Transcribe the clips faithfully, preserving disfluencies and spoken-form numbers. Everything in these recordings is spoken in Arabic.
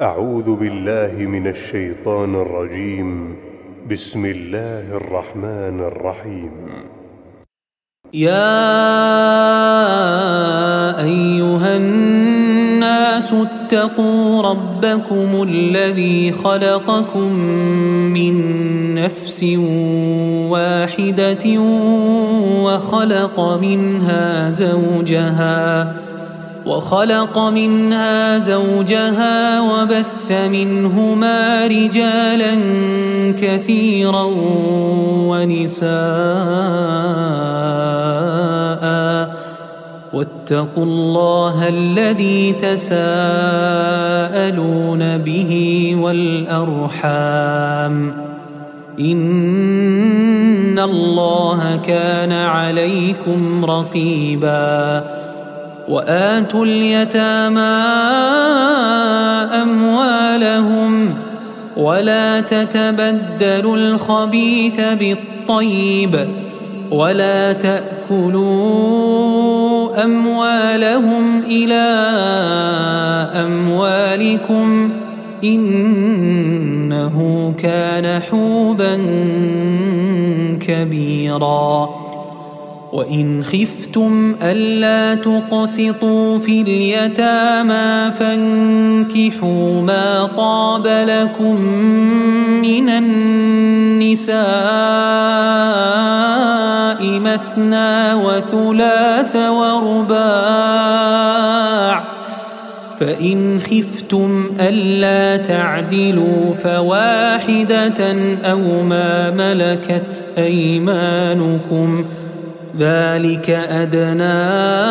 أعوذ بالله من الشيطان الرجيم. بسم الله الرحمن الرحيم. يا أيها الناس اتقوا ربكم الذي خلقكم من نفس واحدة وخلق منها زوجها وخلق منها زوجها وبث منهما رجالا كثيرا ونساء واتقوا الله الذي تساءلون به والأرحام إن الله كان عليكم رقيبا. وآتوا اليتامى أموالهم ولا تتبدلوا الخبيث بالطيب ولا تأكلوا أموالهم إلى أموالكم إنه كان حوبا كبيرا. وإن خفتم ألا تقسطوا في اليتامى فانكحوا ما طاب لكم من النساء مثنى وثلاث ورباع، فإن خفتم ألا تعدلوا فواحدة أو ما ملكت أيمانكم ذلك أدنى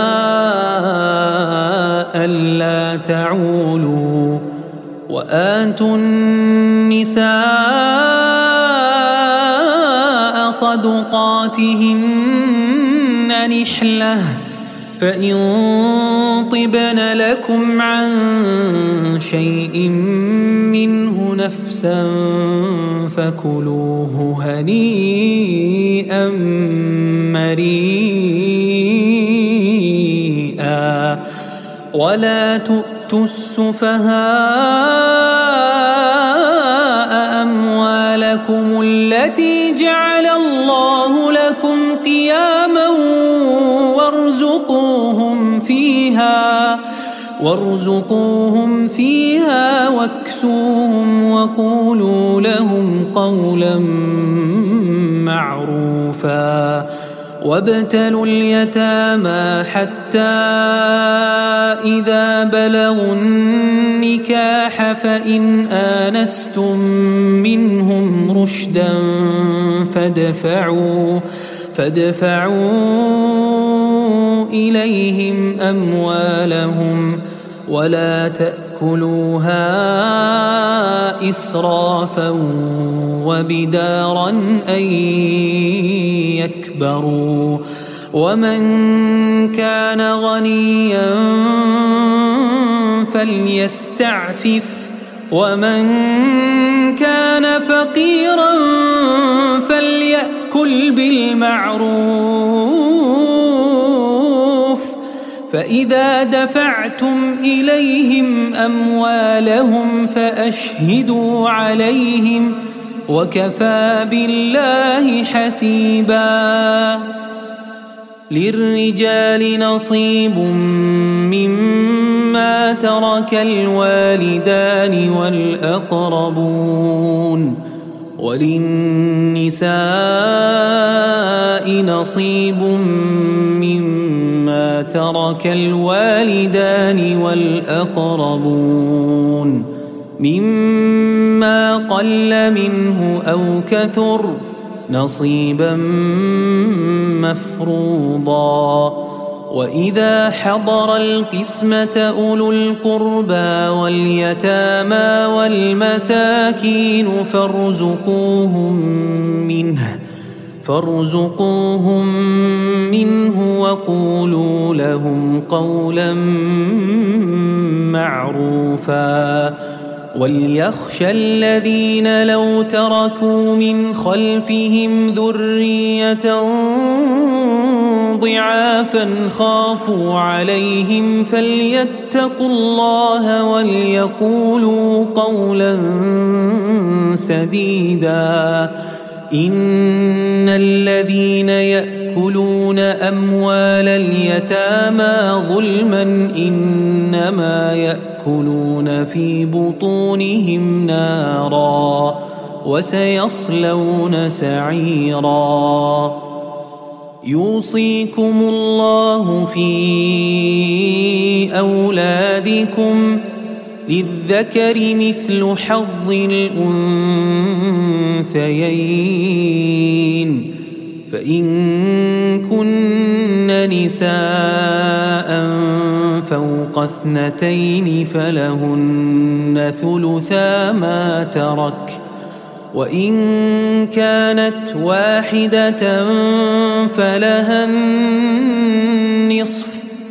ألا تعولوا. وآتوا النساء صدقاتهن نحلة فإن طبن لكم عن شيء منه نفسا فكلوه هنيئا مريئا. ولا تؤتوا السفهاء أموالكم التي جعل الله لكم قياما وارزقوهم فيها وارزقوهم فيها واكسوهم وقولوا لهم قولا معروفا. وابتلوا اليتامى حتى إذا بلغوا النكاح فإن آنستم منهم رشدا فادفعوا فادفعوا إليهم أموالهم ولا تأكلوها إسرافا وبدارا أن يكبروا. ومن كان غنيا فليستعفف ومن كان فقيرا فليأكل بالمعروف. فإذا دفعتم إليهم أموالهم فأشهدوا عليهم وكفى بالله حسيبا. للرجال نصيب مما ترك الوالدان والأقربون وللنساء نصيب مما ترك الوالدان والأقربون مما قل منه أو كثر نصيبا مفروضا. وإذا حضر القسمة أولو القربى واليتامى والمساكين فارزقوهم منه فارزقوهم منه وقولوا لهم قولا معروفا. وليخشى الذين لو تركوا من خلفهم ذرية ضعافا خافوا عليهم فليتقوا الله وليقولوا قولا سديدا إن الذين يأكلون أموال اليتامى ظلما إنما يأكلون في بطونهم نارا وسيصلون سعيرا يوصيكم الله في أولادكم للذكر مثل حظ الأنثيين فإن كن نساء فوق اثنتين فلهن ثلثا ما ترك وإن كانت واحدة فلها النصف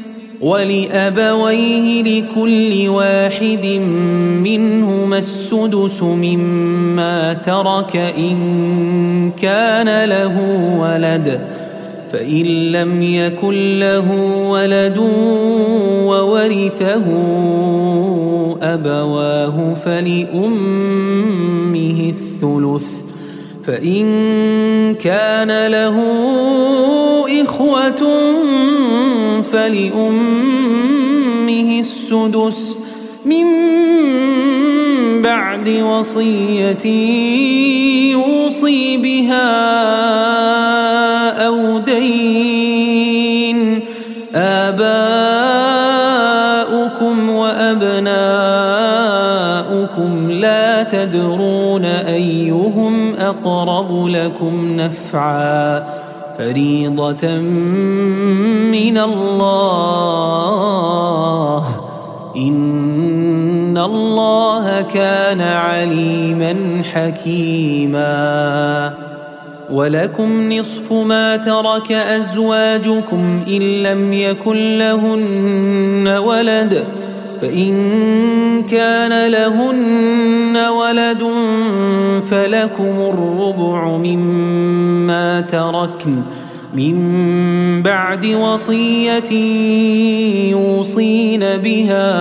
ولأبويه لكل واحد منهما السدس مما ترك إن كان له ولد فإن لم يكن له ولد وورثه أبواه فلأمه الثلث فإن كان له إخوة فلأمه السدس من بعد وصية يوصي بها أو دين آباؤكم وأبناؤكم لا تدرون أيهم أقرب لكم نفعا فريضة من الله إن الله كان عليما حكيما ولكم نصف ما ترك أزواجكم إن لم يكن لهن ولد فإن كان لهن ولد فلكم الربع مما تركن من بعد وصية يوصين بها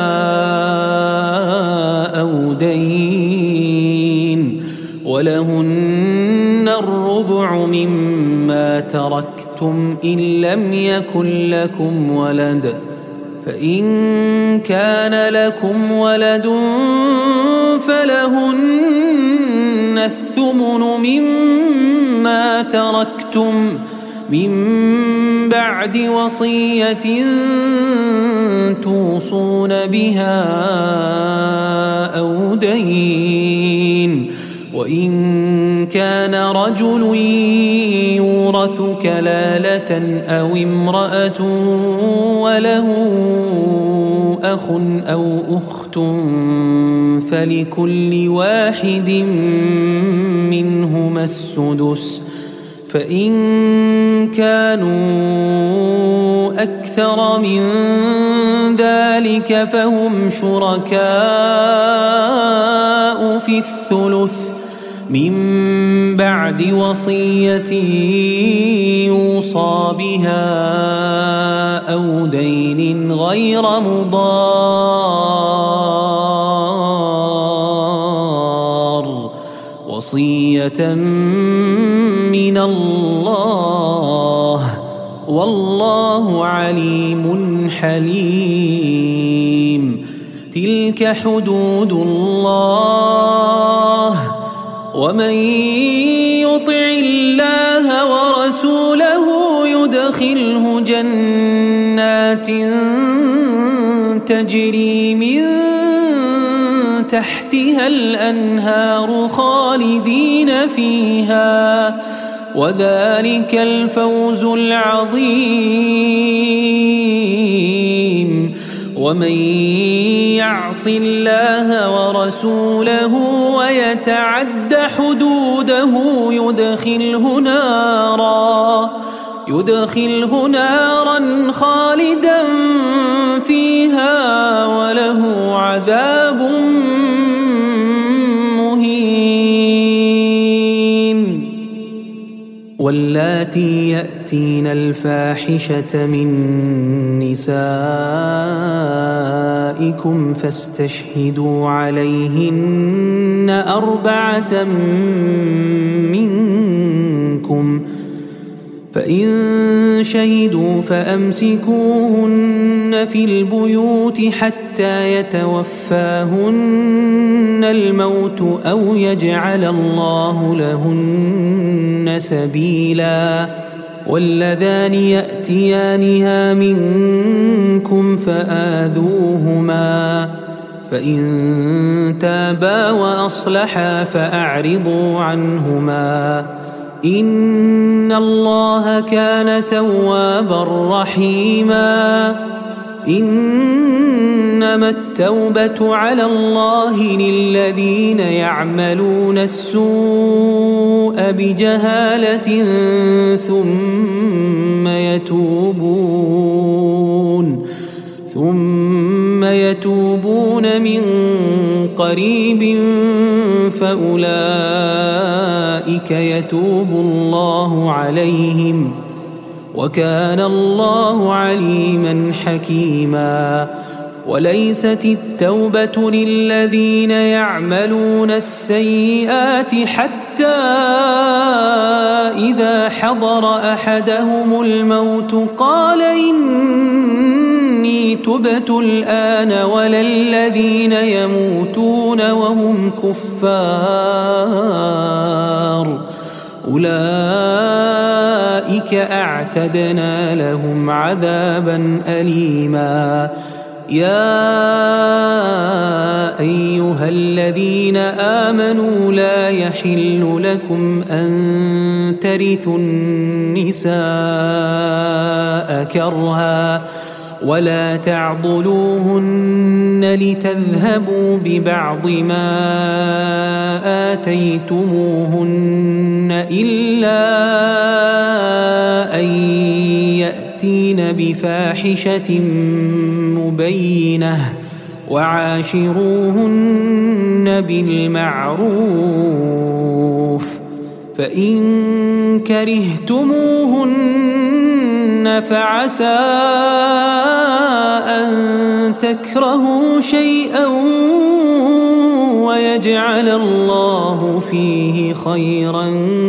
أو دين ولهن الربع مما تركتم إن لم يكن لكم ولد فإن كان لكم ولد فلهن الثمن مما تركتم من بعد وصية توصون بها أو دين وإن كان رجل يورث كلالة أو امرأة وله أخ أو أخت فلكل واحد منهما السدس فإن كانوا أكثر من ذلك فهم شركاء في الثلث من بعد وصية يوصى بها أو دين غير مضار وصية من الله والله عليم حليم تلك حدود الله ومن يطع الله ورسوله يدخله جنات تجري من تحتها الأنهار خالدين فيها وذلك الفوز العظيم ومن يعص الله ورسوله ويتعد حدوده يدخله نارا يدخله نارا خالدا فيها وله عذاب مهين واللاتي يأتين الفاحشة من نسائكم فاستشهدوا عليهن أربعة منكم فإن شهدوا فأمسكوهن في البيوت حتى يتوفاهن الموت أو يجعل الله لهن سبيلا واللذان يأتيانها منكم فآذوهما فإن تابا وأصلحا فأعرضوا عنهما إن الله كان توابا رحيما إنما التوبة على الله للذين يعملون السوء بجهالة ثم يتوبون ثم يتوبون من قريب فأولئك يتوب الله عليهم وكان الله عليما حكيما وليست التوبة للذين يعملون السيئات حتى إذا حضر أحدهم الموت قال إني تبت الآن ولا الذين يموتون وهم كفار أولئك أعتدنا لهم عذابا أليما يا أيها الذين آمنوا لا يحل لكم أن ترثوا النساء كرها ولا تعضلوهن لتذهبوا ببعض ما آتيتموهن إلا أن يأتين بفاحشة مبينة وعاشروهن بالمعروف فإن كرهتموهن فعسى أن تكرهوا شيئا ويجعل الله فيه خيرا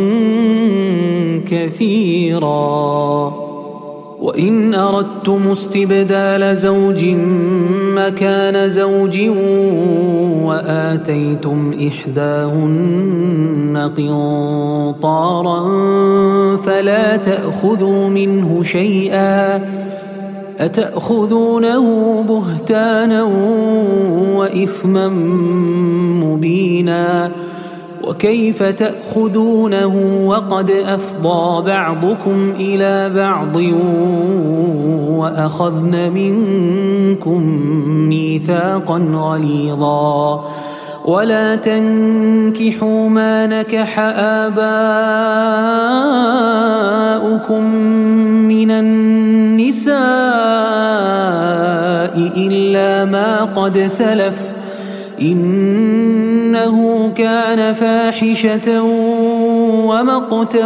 كثيرا وإن أردتم استبدال زوج مكان زوج وآتيتم إحداهن قنطارا فلا تأخذوا منه شيئا أتأخذونه بهتانا وإثما مبينا وكيف تأخذونه وقد أفضى بعضكم إلى بعض وأخذن منكم ميثاقا غليظا ولا تنكحوا ما نكح آباؤكم من النساء إلا ما قد سلف إنه كان فاحشة ومقتا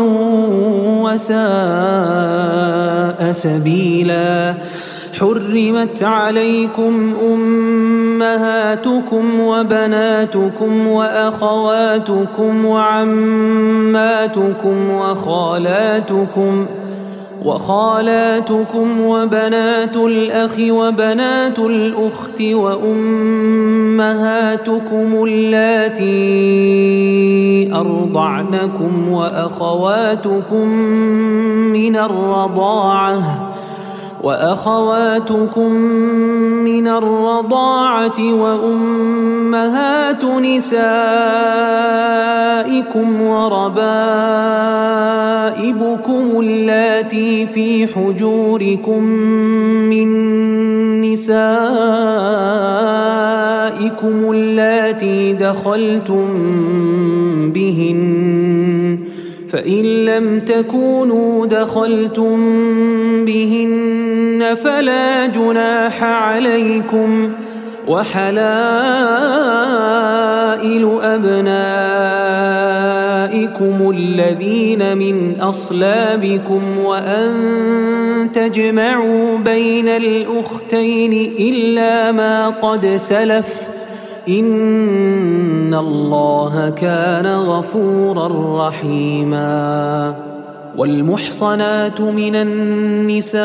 وساء سبيلا حرمت عليكم أمهاتكم وبناتكم وأخواتكم وعماتكم وخالاتكم وخالاتكم وبنات الأخ وبنات الأخت وأمهاتكم اللاتي أرضعنكم وأخواتكم من الرضاعة وأخواتكم من الرضاعة وأمهات نسائكم وربائبكم اللاتي في حجوركم من نسائكم اللاتي دخلتم بهن فإن لم تكونوا دخلتم بهن فلا جناح عليكم وحلائل أبنائكم نسائكم الذين من أصلابكم وأن تجمعوا بين الأختين إلا ما قد سلف إن الله كان غفورا رحيما. والمحصنات من النساء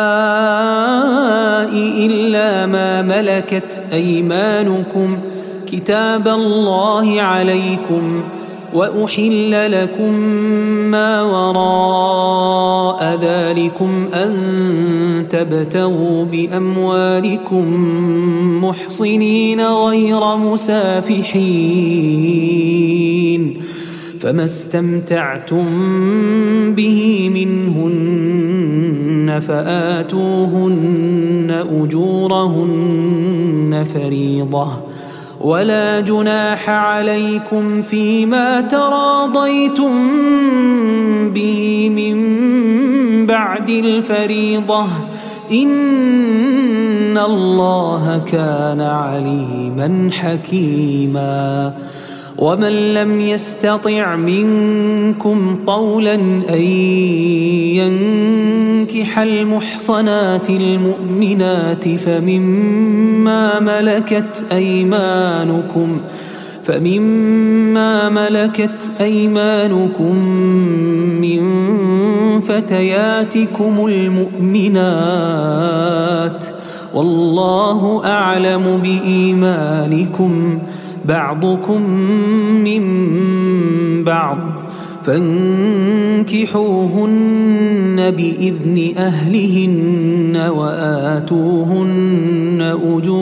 إلا ما ملكت أيمانكم كتاب الله عليكم وأحل لكم ما وراء ذلكم أن تبتغوا بأموالكم محصنين غير مسافحين فما استمتعتم به منهن فآتوهن أجورهن فريضة ولا جناح عليكم فيما تراضيتم به من بعد الفريضة إن الله كان عليما حكيما. ومن لم يستطع منكم طولا أن ينكح المحصنات المؤمنات فمما ملكت أيمانكم فمما ملكت أيمانكم من فتياتكم المؤمنات والله أعلم بإيمانكم بعضكم من بعض فانكحوهن بإذن أهلهن وآتوهن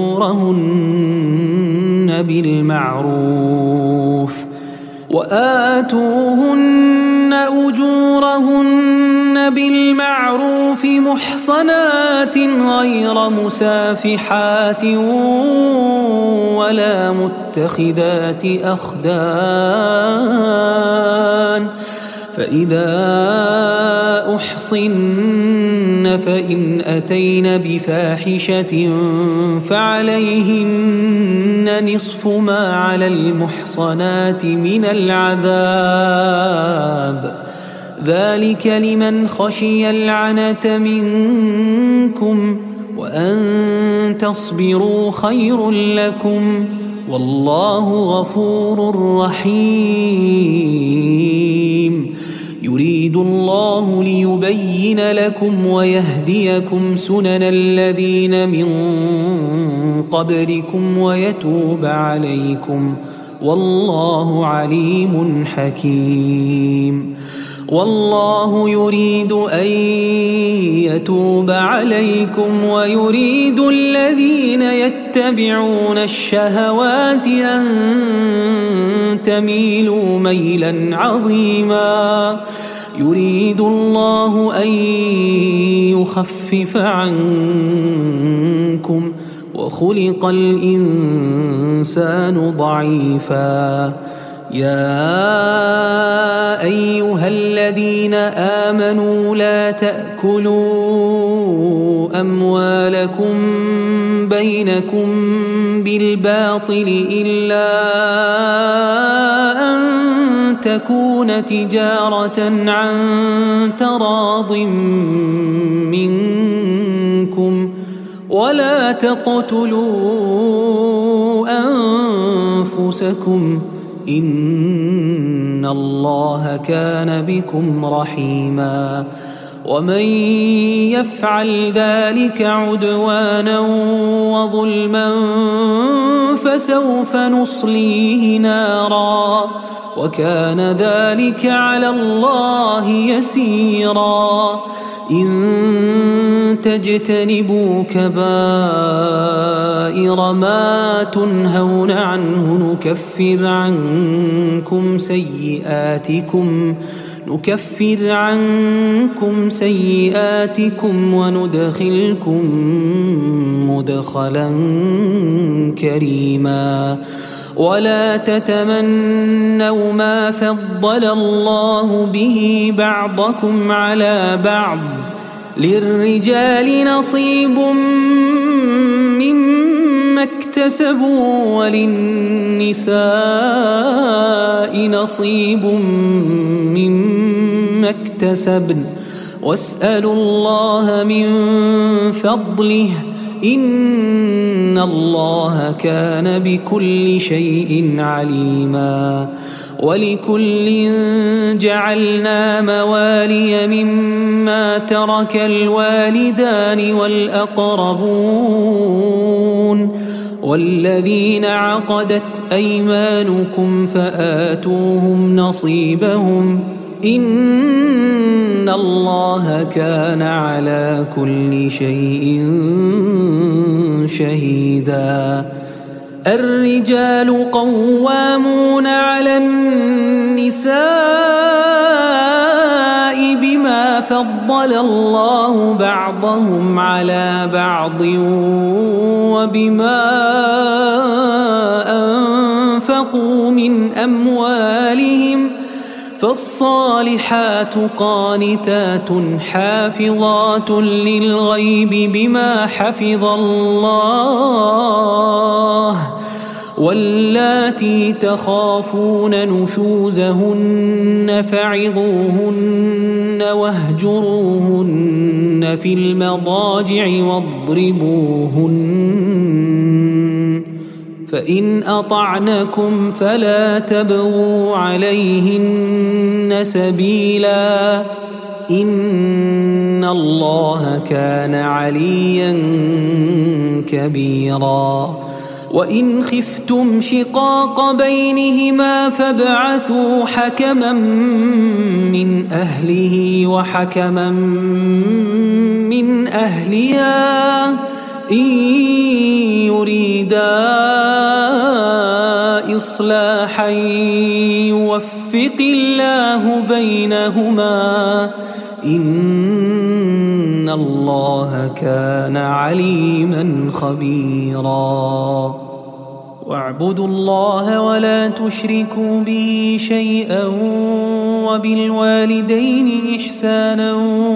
أجورهن بالمعروف وآتوهن أجورهن بالمعروف محصنات غير مسافحات ولا متخذات أخدان فإذا أحصن فإن أتين بفاحشة فعليهن نصف ما على المحصنات من العذاب ذلك لمن خشي العنة منكم وأن تصبروا خير لكم والله غفور رحيم. يريد الله ليبين لكم ويهديكم سنن الذين من قبلكم ويتوب عليكم والله عليم حكيم. والله يريد أن يتوب عليكم ويريد الذين يتبعون الشهوات أن تميلوا ميلا عظيما. يريد الله أن يخفف عنكم وخلق الإنسان ضعيفا. يا أيها الذين آمنوا لا تأكلوا أموالكم بينكم بالباطل إلا أن تكون تجارة عن تراض منكم ولا تقتلوا أنفسكم إن الله كان بكم رحيما. ومن يفعل ذلك عدوانا وظلما فسوف نصليه نارا وكان ذلك على الله يسيرا. إن تجتنبوا كبائر ما تنهون عنه نكفر عنكم سيئاتكم نكفر عنكم سيئاتكم وندخلكم مدخلا كريما. ولا تتمنوا ما فضل الله به بعضكم على بعض للرجال نصيب مما اكتسبوا وللنساء نصيب مما اكتسبن واسألوا الله من فضله إن الله كان بكل شيء عليما ولكل جعلنا موالي مما ترك الوالدان والأقربون والذين عقدت أيمانكم فآتوهم نصيبهم إن الله كان على كل شيء شهيدا الرجال قوامون على النساء بما فضل الله بعضهم على بعض وبما أنفقوا من أموالهم فالصالحات قانتات حافظات للغيب بما حفظ الله واللاتي تخافون نشوزهن فعظوهن واهجروهن في المضاجع واضربوهن فإن أطعنكم فلا تبغوا عليهن سبيلا إن الله كان عليا كبيرا وإن خفتم شقاق بينهما فابعثوا حكما من أهله وحكما من أهلها إن يريدا إصلاحا يوفق الله بينهما إن الله كان عليما خبيرا واعبدوا الله ولا تشركوا به شيئا وبالوالدين إحسانا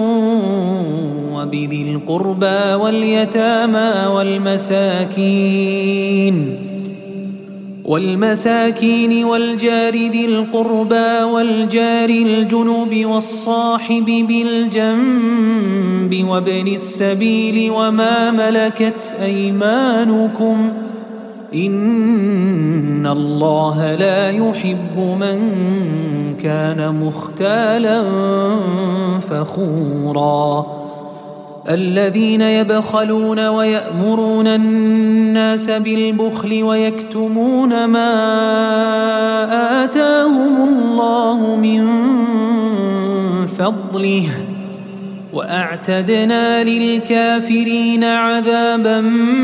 وبذي القربى واليتامى والمساكين والمساكين والجار ذي القربى والجار الجنب والصاحب بالجنب وابن السبيل وما ملكت أيمانكم إن الله لا يحب من كان مختالا فخورا الذين يبخلون ويأمرون الناس بالبخل ويكتمون ما آتاهم الله من فضله وأعتدنا للكافرين عذابا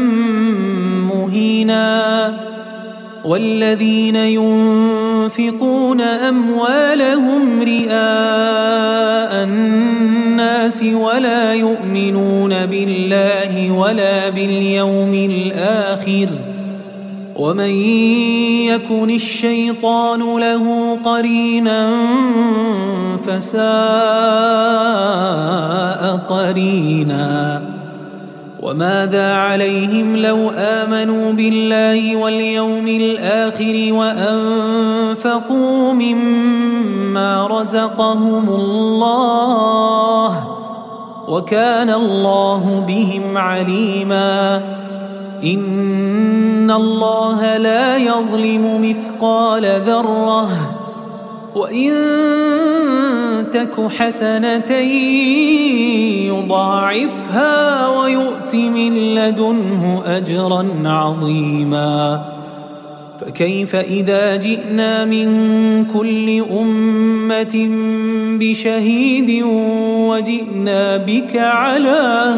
مهينا والذين ينفقون أموالهم رئاء الناس ولا يؤمنون بالله ولا باليوم الآخر ومن يكن الشيطان له قرينا فساء قرينا وماذا عليهم لو آمنوا بالله واليوم الآخر وأنفقوا مما رزقهم الله وكان الله بهم عليما إن الله لا يظلم مثقال ذرة وإن تك حسنة يضاعفها ويؤت من لدنه أجرا عظيما فكيف إذا جئنا من كل أمة بشهيد وجئنا بك على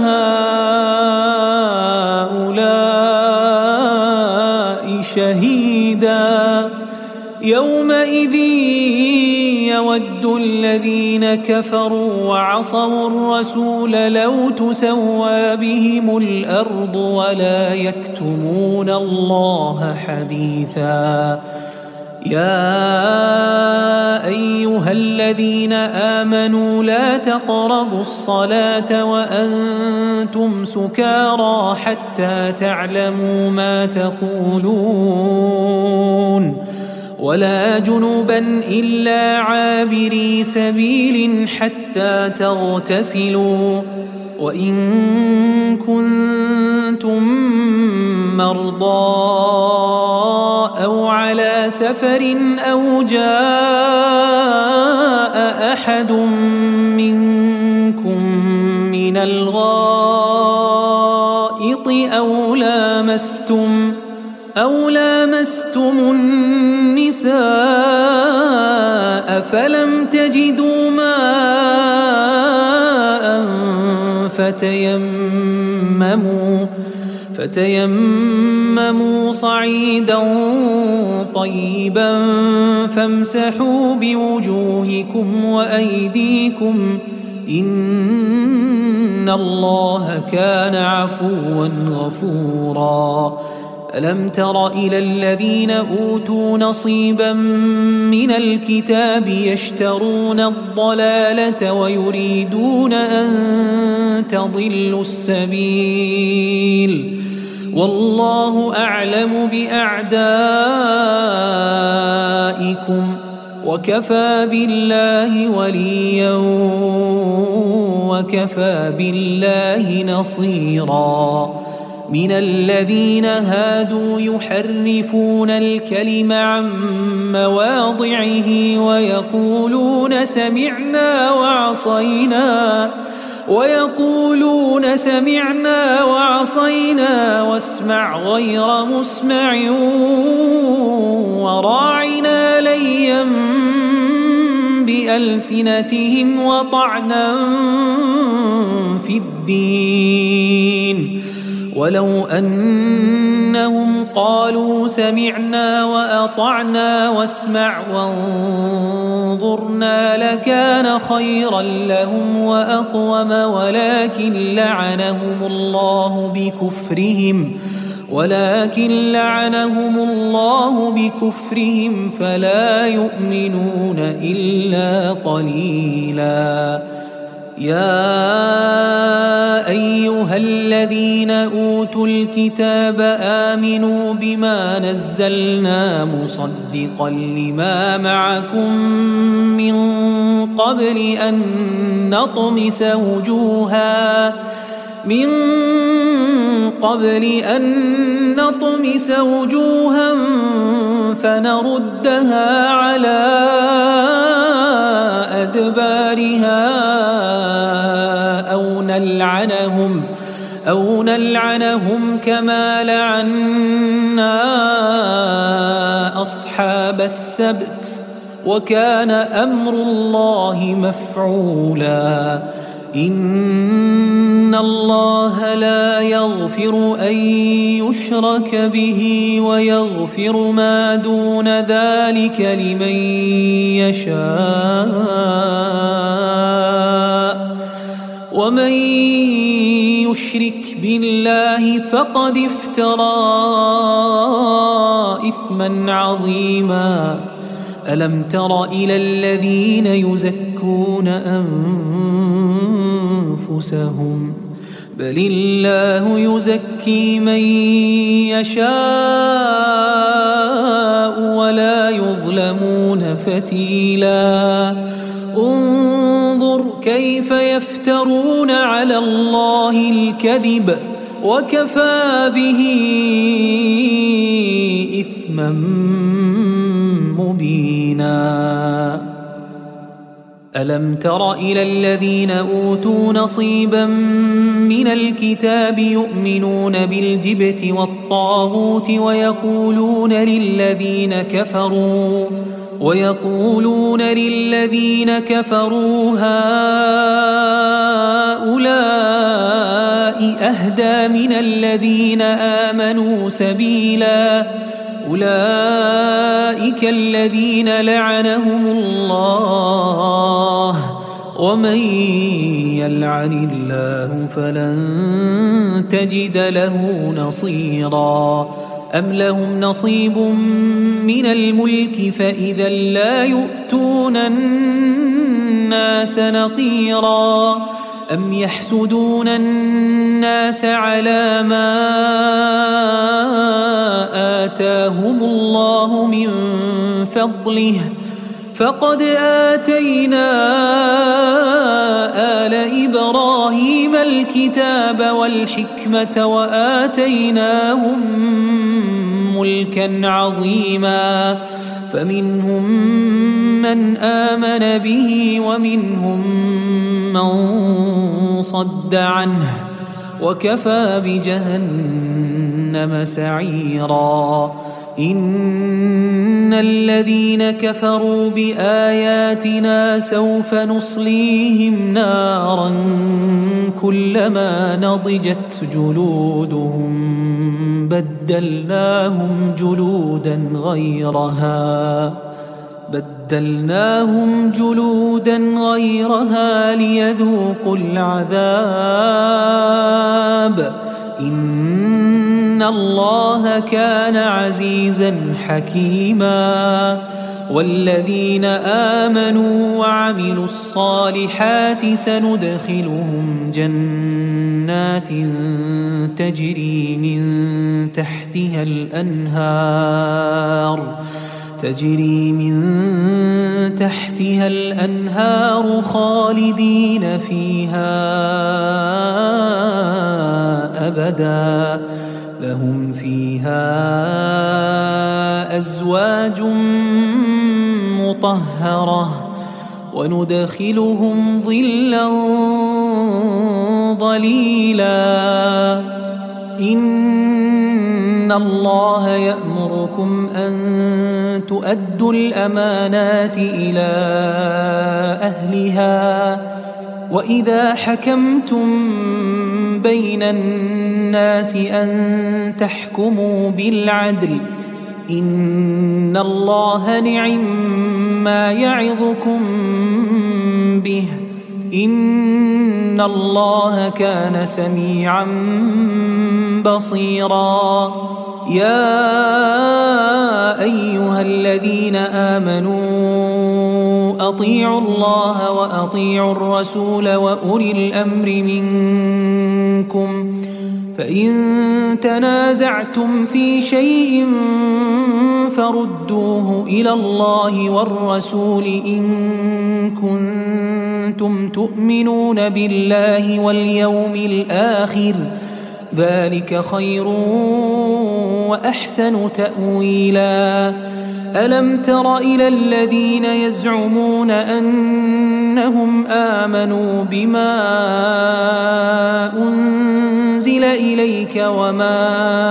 هؤلاء شهيدا يومئذ يود الذين كفروا وعصوا الرسول لو تسوى بهم الأرض ولا يكتمون الله حديثا يا أيها الذين آمنوا لا تقربوا الصلاة وأنتم سكارى حتى تعلموا ما تقولون ولا جنبا إلا عابري سبيل حتى تغتسلوا وإن كنتم مرضى أو على سفر أو جاء أحد منكم من الغائط أو لامستم أو لامستم النساء فلم تجدوا ماء فتيمموا فتيمموا صعيدا طيبا فامسحوا بوجوهكم وأيديكم إن الله كان عفوا غفورا ألم تر إلى الذين أوتوا نصيبا من الكتاب يشترون الضلالة ويريدون أن تضلوا السبيل والله أعلم بأعدائكم وكفى بالله وليا وكفى بالله نصيرا من الذين هادوا يحرفون الكلم عن مواضعه ويقولون سمعنا وعصينا ويقولون سمعنا وعصينا واسمع غير مسمع وراعنا ليا بألسنتهم وطعنا في الدين ولو أنهم قالوا سمعنا وأطعنا واسمع وانظرنا لكان خيرا لهم وأقوم ولكن لعنهم الله بكفرهم ولكن لعنهم الله بكفرهم فلا يؤمنون إلا قليلا يا أيها الذين أوتوا الكتاب آمنوا بما نزلنا مصدقا لما معكم من قبل أن نطمس وجوها من قبل أن نطمس وجوها فنردها على أدبارها أو نلعنهم أو نلعنهم كما لعنا أصحاب السبت وكان أمر الله مفعولا إن الله لا يغفر أن يشرك به ويغفر ما دون ذلك لمن يشاء ومن يشرك بالله فقد افترى إثما عظيما ألم تر إلى الذين يزكون أنفسهم بل الله يزكي من يشاء ولا يظلمون فتيلا انظر كيف يفترون على الله الكذب وكفى به إثما مبينا ألم تر إلى الذين أوتوا نصيبا من الكتاب يؤمنون بالجبت والطاغوت ويقولون للذين كفروا ويقولون للذين كفروا هؤلاء أهدى من الذين آمنوا سبيلا أولئك الذين لعنهم الله ومن يلعن الله فلن تجد له نصيرا أم لهم نصيب من الملك فإذا لا يؤتون الناس نقيرا أم يحسدون الناس على ما آتاهم الله من فضله فقد آتينا آل إبراهيم الكتاب والحكمة وآتيناهم ملكا عظيما فمنهم من آمن به ومنهم من صد عنه وكفى بجهنم سعيرا إن الذين كفروا بآياتنا سوف نصليهم نارا كلما نضجت جلودهم بدلناهم جلودا غيرها بدلناهم جلودا غيرها ليذوقوا العذاب إن الله كان عزيزا حكيما والذين آمنوا وعملوا الصالحات سندخلهم جنات تجري من تحتها الأنهار تجري من تحتها الأنهار خالدين فيها أبدا لهم فيها أزواج مطهرة وندخلهم ظلا ظليلا إن الله يأمركم أن تؤدوا الأمانات إلى أهلها وإذا حكمتم بين الناس أن تحكموا بالعدل إن الله نعم ما يعظكم به إن الله كان سميعا بصيرا يا أيها الذين آمنوا أطيعوا الله وأطيعوا الرسول وأولي الأمر منكم فإن تنازعتم في شيء فردوه إلى الله والرسول إن كنتم تؤمنون بالله واليوم الآخر ذلك خير وأحسن تأويلا ألم تر إلى الذين يزعمون أنهم آمنوا بما أنزل إليك وما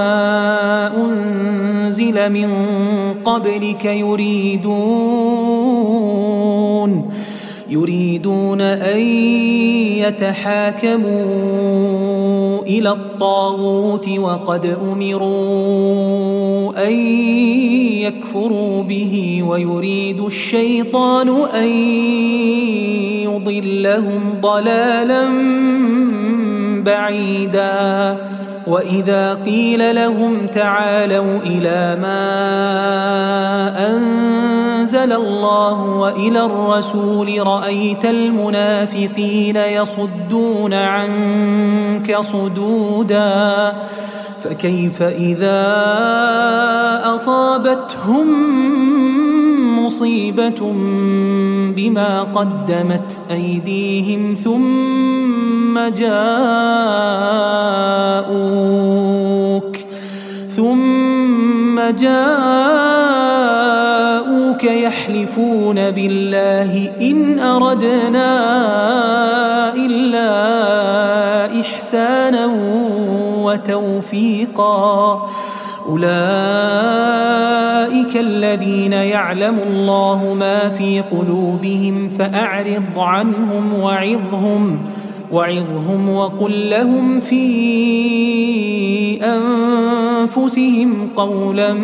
أنزل من قبلك يريدون يريدون أن يتحاكموا إلى الطاغوت وقد أمروا أن يكفروا به ويريد الشيطان أن يضلهم ضلالا بعيدا وإذا قيل لهم تعالوا إلى ما أنزل الله وإلى الرسول رأيت المنافقين يصدون عنك صدودا فكيف إذا أصابتهم مصيبة بما قدمت أيديهم ثم جاءوك ثم جاءوك يحلفون بالله إن أردنا إلا إحسانا وتوفيقا أولئك الذين يعلم الله ما في قلوبهم فأعرض عنهم وعظهم وعظهم وقل لهم في أنفسهم قولا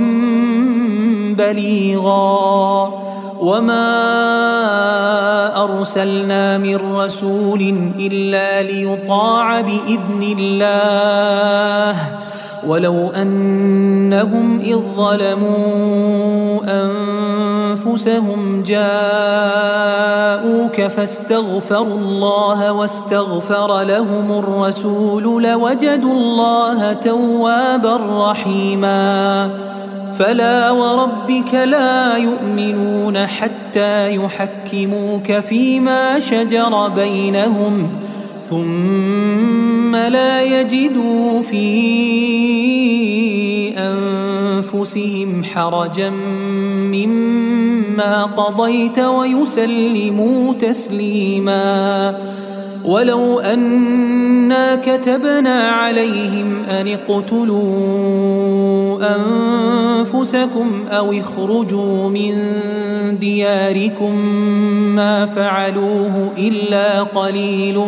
بليغا وما أرسلنا من رسول إلا ليطاع بإذن الله ولو أنهم إذ ظلموا أنفسهم جاءوك فاستغفروا الله واستغفر لهم الرسول لوجدوا الله توابا رحيما فلا وربك لا يؤمنون حتى يحكموك فيما شجر بينهم ثم لا يجدوا في أنفسهم حرجا مما قضيت ويسلموا تسليما ولو أنا كتبنا عليهم أن اقتلوا أنفسكم أو اخرجوا من دياركم ما فعلوه إلا قليل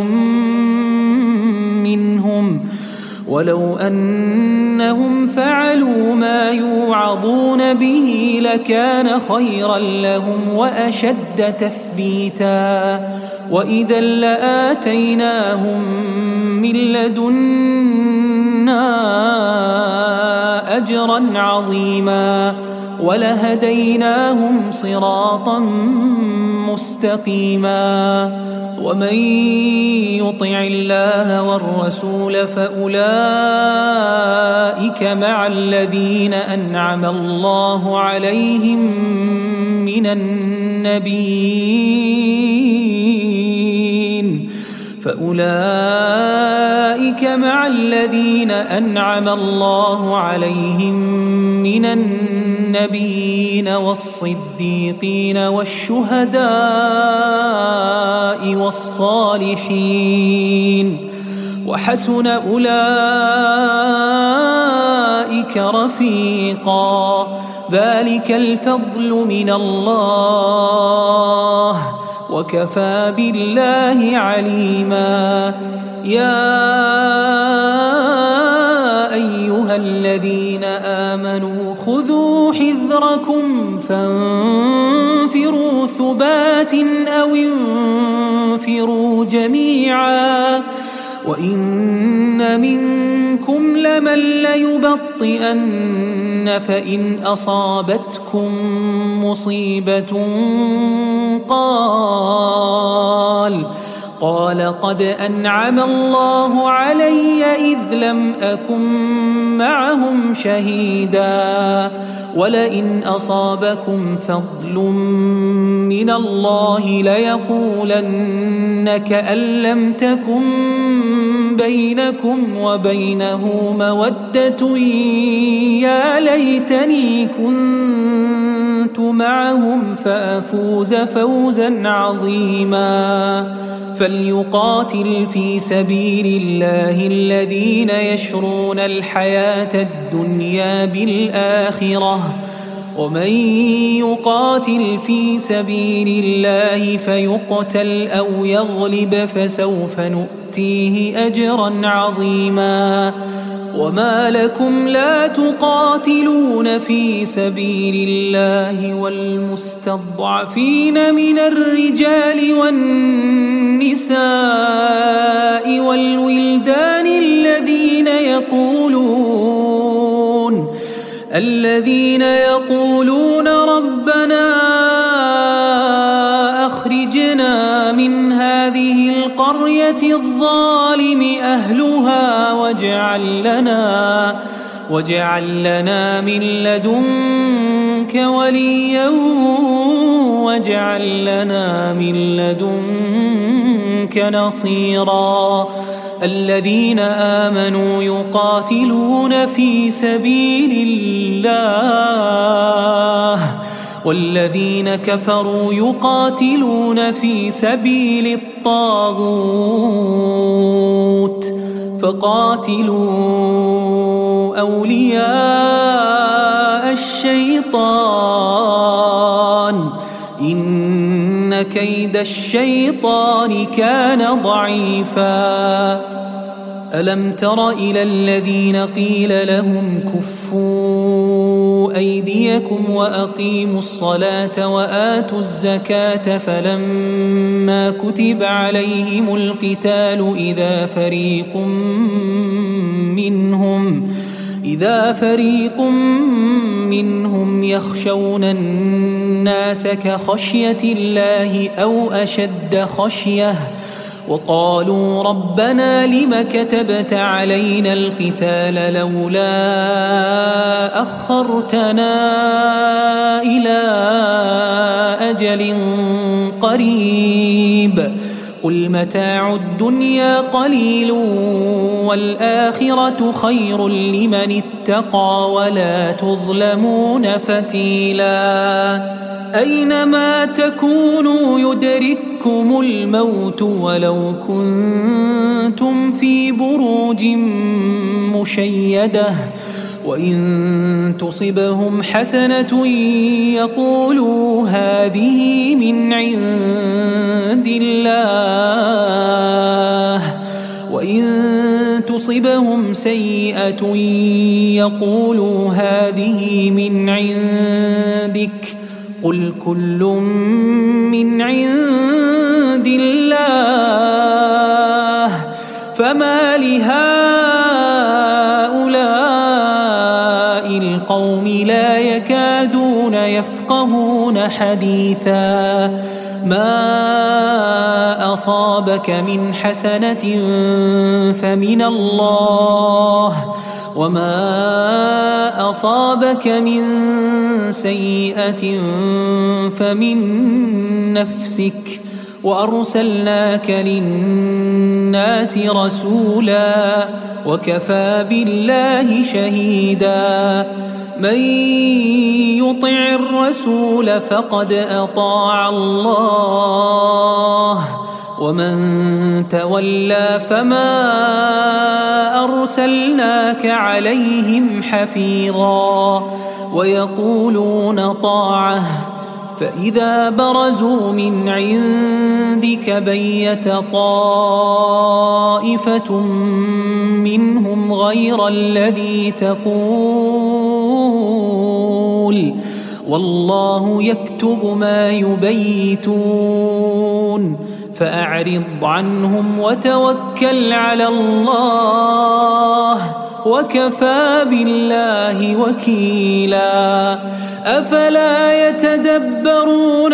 منهم ولو أنهم فعلوا ما يوعظون به لكان خيرا لهم وأشد تثبيتا وإذا لآتيناهم من لدنا أجرا عظيما ولهديناهم صراطا مستقيما ومن يطع الله والرسول فأولئك مع الذين أنعم الله عليهم من النبيين فأولئك مع الذين أنعم الله عليهم من النبيين والصديقين والشهداء والصالحين وحسن أولئك رفيقا ذلك الفضل من الله وكفى بالله عليما يا أيها الذين آمنوا خذوا حذركم فانفروا ثبات أو انفروا جميعا وإن منكم لمن ليبطئن فإن أصابتكم مصيبة قال قال قد أنعم الله علي إذ لم أكن معهم شهيدا ولئن أصابكم فضل من الله ليقولن كأن لم تكن بينكم وبينه مودة يا ليتني كنت معهم فأفوز فوزا عظيما فليقاتل في سبيل الله الذين يشرون الحياة الدنيا بالآخرة ومن يقاتل في سبيل الله فيقتل أو يغلب فسوف نؤتيه أجرا عظيما وما لكم لا تقاتلون في سبيل الله والمستضعفين من الرجال والنساء والولدان الذين يقولون الذين يقولون ربنا أخرجنا من هذه القرية الظالم أهلها واجعل لنا واجعل لنا من لدنك وليا واجعل لنا من لدنك نصيرا الذين آمنوا يقاتلون في سبيل الله والذين كفروا يقاتلون في سبيل الطاغوت فقاتلوا أولياء الشيطان إن كيد الشيطان كان ضعيفا ألم تر إلى الذين قيل لهم كفوا أيديكم وأقيموا الصلاة وآتوا الزكاة فلما كتب عليهم القتال إذا فريق منهم إذا فريق منهم يخشون الناس كخشية الله أو أشد خشية وقالوا ربنا لم كتبت علينا القتال لولا أخرتنا إلى أجل قريب قل متاع الدنيا قليل والآخرة خير لمن اتقى ولا تظلمون فتيلا أينما تكونوا يدرككم الموت ولو كنتم في بروج مشيدة وإن تصبهم حسنة يقولوا هذه من عند الله وإن تصبهم سيئة يقولوا هذه من عندك قل كل من عند الله فما لهؤلاء القوم لا يكادون يفقهون حديثا ما أصابك من حسنة فمن الله وما أصابك من سيئة فمن نفسك وأرسلناك للناس رسولا وكفى بالله شهيدا من يطع الرسول فقد أطاع الله ومن تولى فما أرسلناك عليهم حفيظا ويقولون طاعة فإذا برزوا من عندك بيت طائفة منهم غير الذي تقول والله يكتب ما يبيتون فأعرض عنهم وتوكل على الله وكفى بالله وكيلا أفلا يتدبرون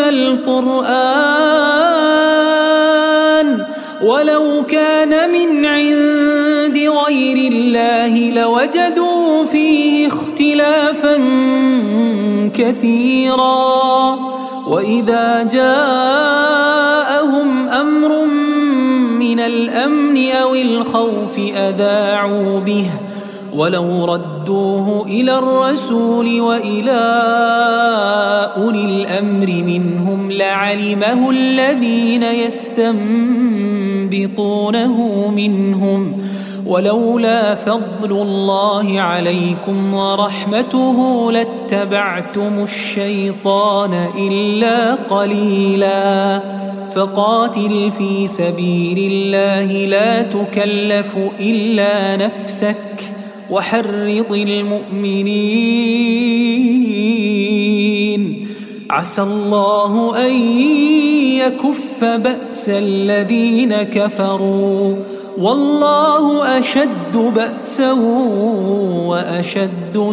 القرآن ولو كان من عند غير الله لوجدوا فيه اختلافا كثيرا وإذا جاءهم أمر من الأمن أو الخوف أذاعوا به ولو ردوه إلى الرسول وإلى أولي الأمر منهم لعلمه الذين يستنبطونه منهم ولولا فضل الله عليكم ورحمته لاتبعتم الشيطان إلا قليلا فقاتل في سبيل الله لا تكلف إلا نفسك وحرض المؤمنين عسى الله أن يكف بأس الذين كفروا والله أشد بأسا وأشد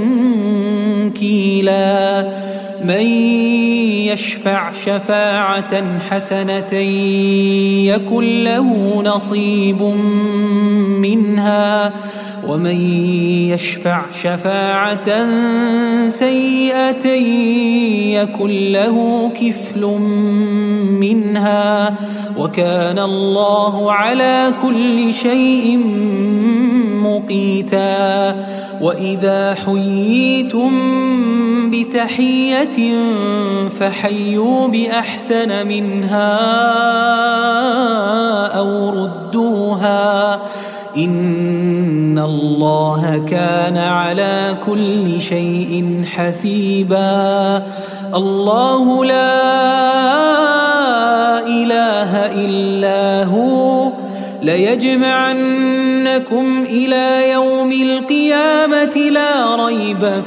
تنكيلا من يشفع شفاعة حسنة يكن له نصيب منها ومن يشفع شفاعة سيئة يكن له كفل منها وكان الله على كل شيء مقيتا وإذا حييتم بتحية فحيوا بأحسن منها أو ردوها إن الله كان على كل شيء حسيبا الله لا إله إلا هو ليجمعنكم إلى يوم القيامة لا ريب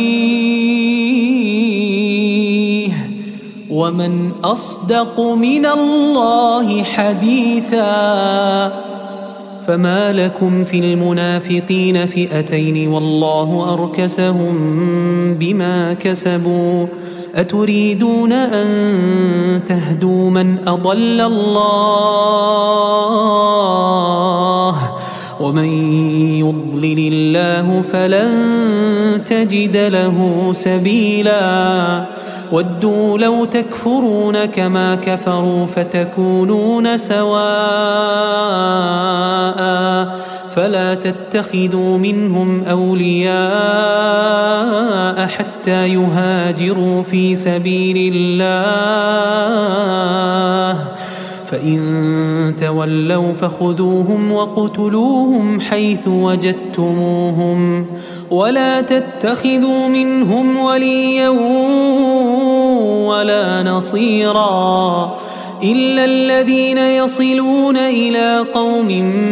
فيه ومن أصدق من الله حديثا فما لكم في المنافقين فئتين والله أركسهم بما كسبوا أتريدون أن تهدوا من أضل الله ومن يضلل الله فلن تجد له سبيلا ودوا لو تكفرون كما كفروا فتكونون سواء فلا تتخذوا منهم أولياء حتى يهاجروا في سبيل الله فإن تولوا فخذوهم وقتلوهم حيث وجدتموهم ولا تتخذوا منهم وليا ولا نصيرا إلا الذين يصلون إلى قوم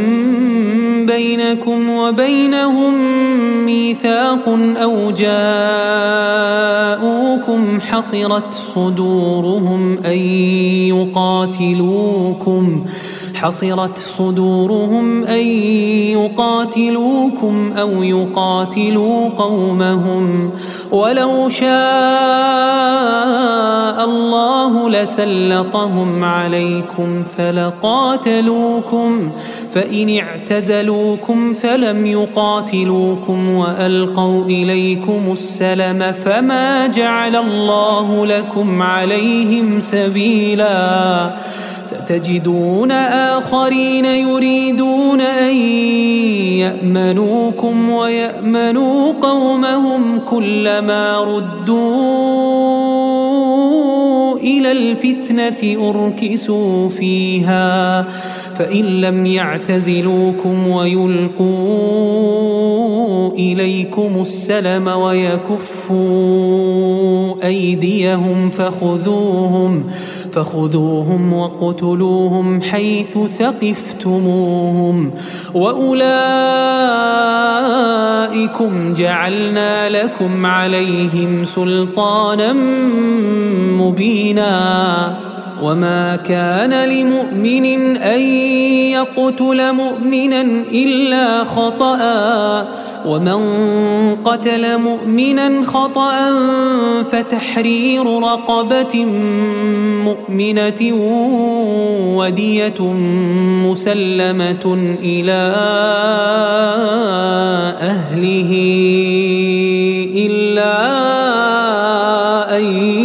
بينكم وبينهم ميثاق أو جاءوكم حصرت صدورهم أن يقاتلوكم حصرت صدورهم أن يقاتلوكم أو يقاتلوا قومهم ولو شاء الله لسلطهم عليكم فلقاتلوكم فإن اعتزلوكم فلم يقاتلوكم وألقوا إليكم السلم فما جعل الله لكم عليهم سبيلا ستجدون آخرين يريدون أن يأمنوكم ويأمنوا قومهم كلما ردوا إلى الفتنة أركسوا فيها فإن لم يعتزلوكم ويلقوا إليكم السلم ويكفوا أيديهم فخذوهم فخذوهم وقتلوهم حيث ثقفتموهم وأولئكم جعلنا لكم عليهم سلطانا مبينا وما كان لمؤمن أن يقتل مؤمنا إلا خطأ ومن قتل مؤمنا خطأ فتحرير رقبة مؤمنة ودية مسلمة إلى أهله إلا أن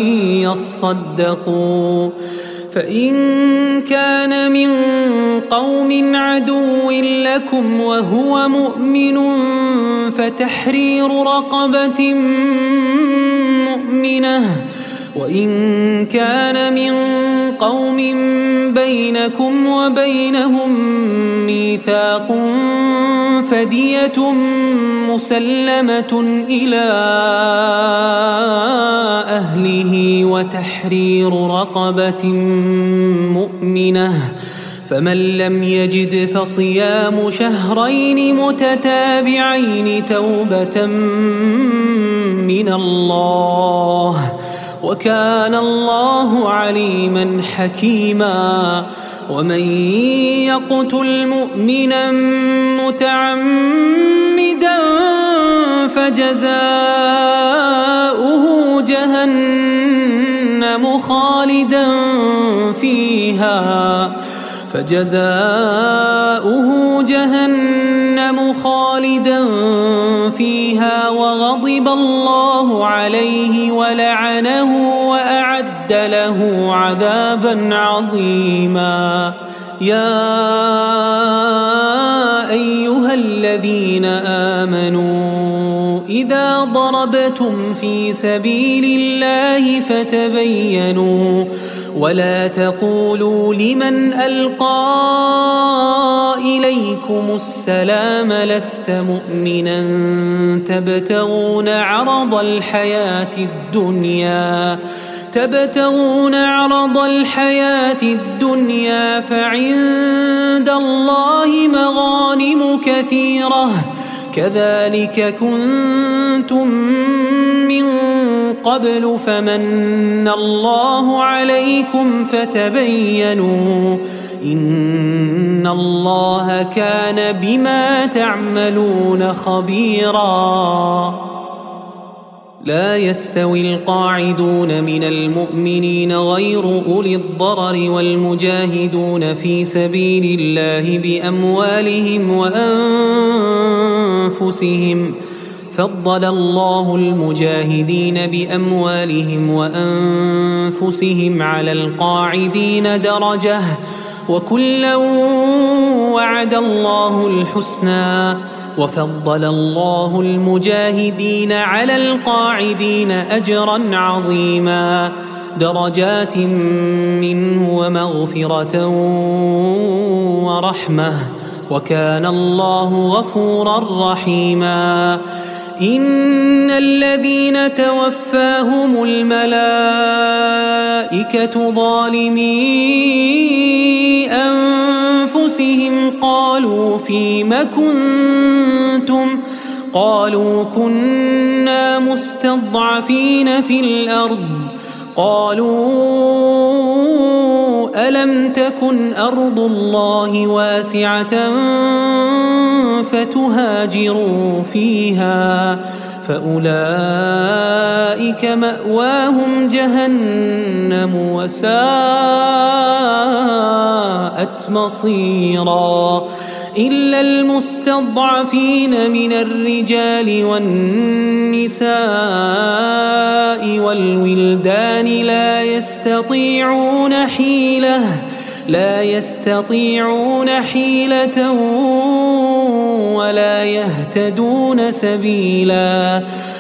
يصدقوا فإن كان من قوم عدو لكم وهو مؤمن فتحرير رقبة مؤمنة وإن كان من قوم بينكم وبينهم ميثاق فدية مسلمة إلى أهله وتحرير رقبة مؤمنة فمن لم يجد فصيام شهرين متتابعين توبة من الله وكان الله عليما حكيما ومن يقتل مؤمنا متعمدا فجزاؤه جهنم خالدا فيها فجزاؤه جهنم خالدا فيها وغضب الله عليه ولعنه وأعد له عذابا عظيما يا أيها الذين آمنوا إذا ضربتم في سبيل الله فتبينوا ولا تقولوا لمن ألقى إليكم السلام لست مؤمنا تبتغون عرض الحياة الدنيا تبتغون عرض الحياة الدنيا فعند الله مغانم كثيرة كذلك كنتم من قبل فمن الله عليكم فتبينوا إن الله كان بما تعملون خبيرا. لا يستوي القاعدون من المؤمنين غير أولي الضرر والمجاهدون في سبيل الله بأموالهم وأنفسهم. فضل الله المجاهدين بأموالهم وأنفسهم على القاعدين درجة، وكلا وعد الله الحسنى. وفضل الله المجاهدين على القاعدين أجرا عظيما، درجات منه ومغفرة ورحمة، وكان الله غفورا رحيما. إن الذين توفاهم الملائكة ظالمي أنفسهم قالوا فيم كنتم؟ قالوا كنا مستضعفين في الأرض. قالوا ألم تكن أرض الله واسعة فتهاجروا فيها؟ فأولئك مأواهم جهنم وساءت مصيرا. إلا المستضعفين من الرجال والنساء والولدان لا يستطيعون حيلة لا يستطيعون حيلة ولا يهتدون سبيلا،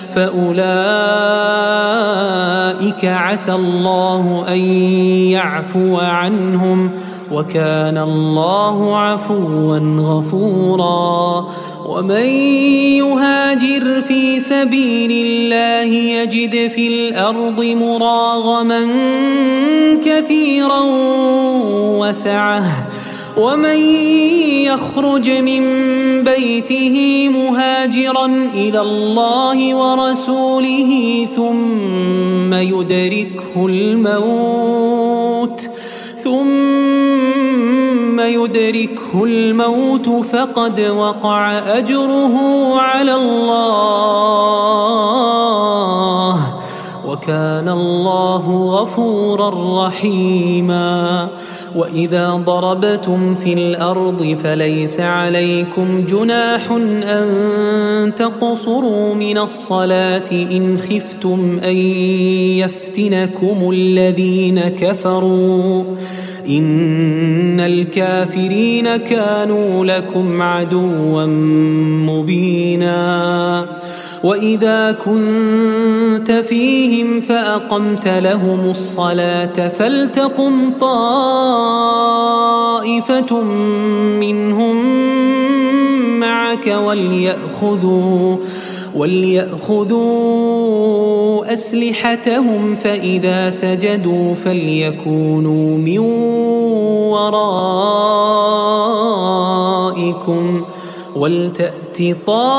فأولئك عسى الله أن يعفو عنهم، وكان الله عفوا غفورا. ومن يهاجر في سبيل الله يجد في الأرض مراغما كثيرا وسعة، ومن يخرج من بيته مهاجرا إلى الله ورسوله ثم يدركه الموت ثم يدركه الموت فقد وقع أجره على الله، وكان الله غفورا رحيما. وإذا ضربتم في الأرض فليس عليكم جناح أن تقصروا من الصلاة إن خفتم أن يفتنكم الذين كفروا، إن الكافرين كانوا لكم عدوا مبينا. وإذا كنت فيهم فأقمت لهم الصلاة فلتقم طائفة منهم معك وليأخذوا وليأخذوا أسلحتهم، فإذا سجدوا فليكونوا من ورائكم ولتأت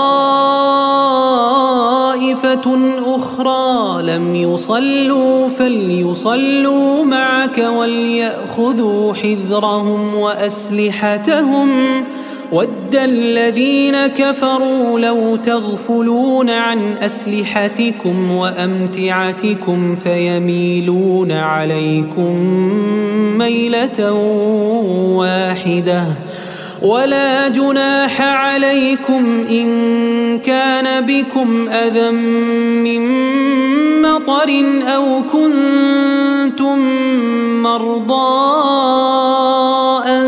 طائفة أخرى لم يصلوا فليصلوا معك وليأخذوا حذرهم وأسلحتهم. ود الذين كفروا لو تغفلون عن أسلحتكم وأمتعتكم فيميلون عليكم ميلة واحدة، ولا جناح عليكم إن كان بكم أذى من مطر أو كنتم مرضى أن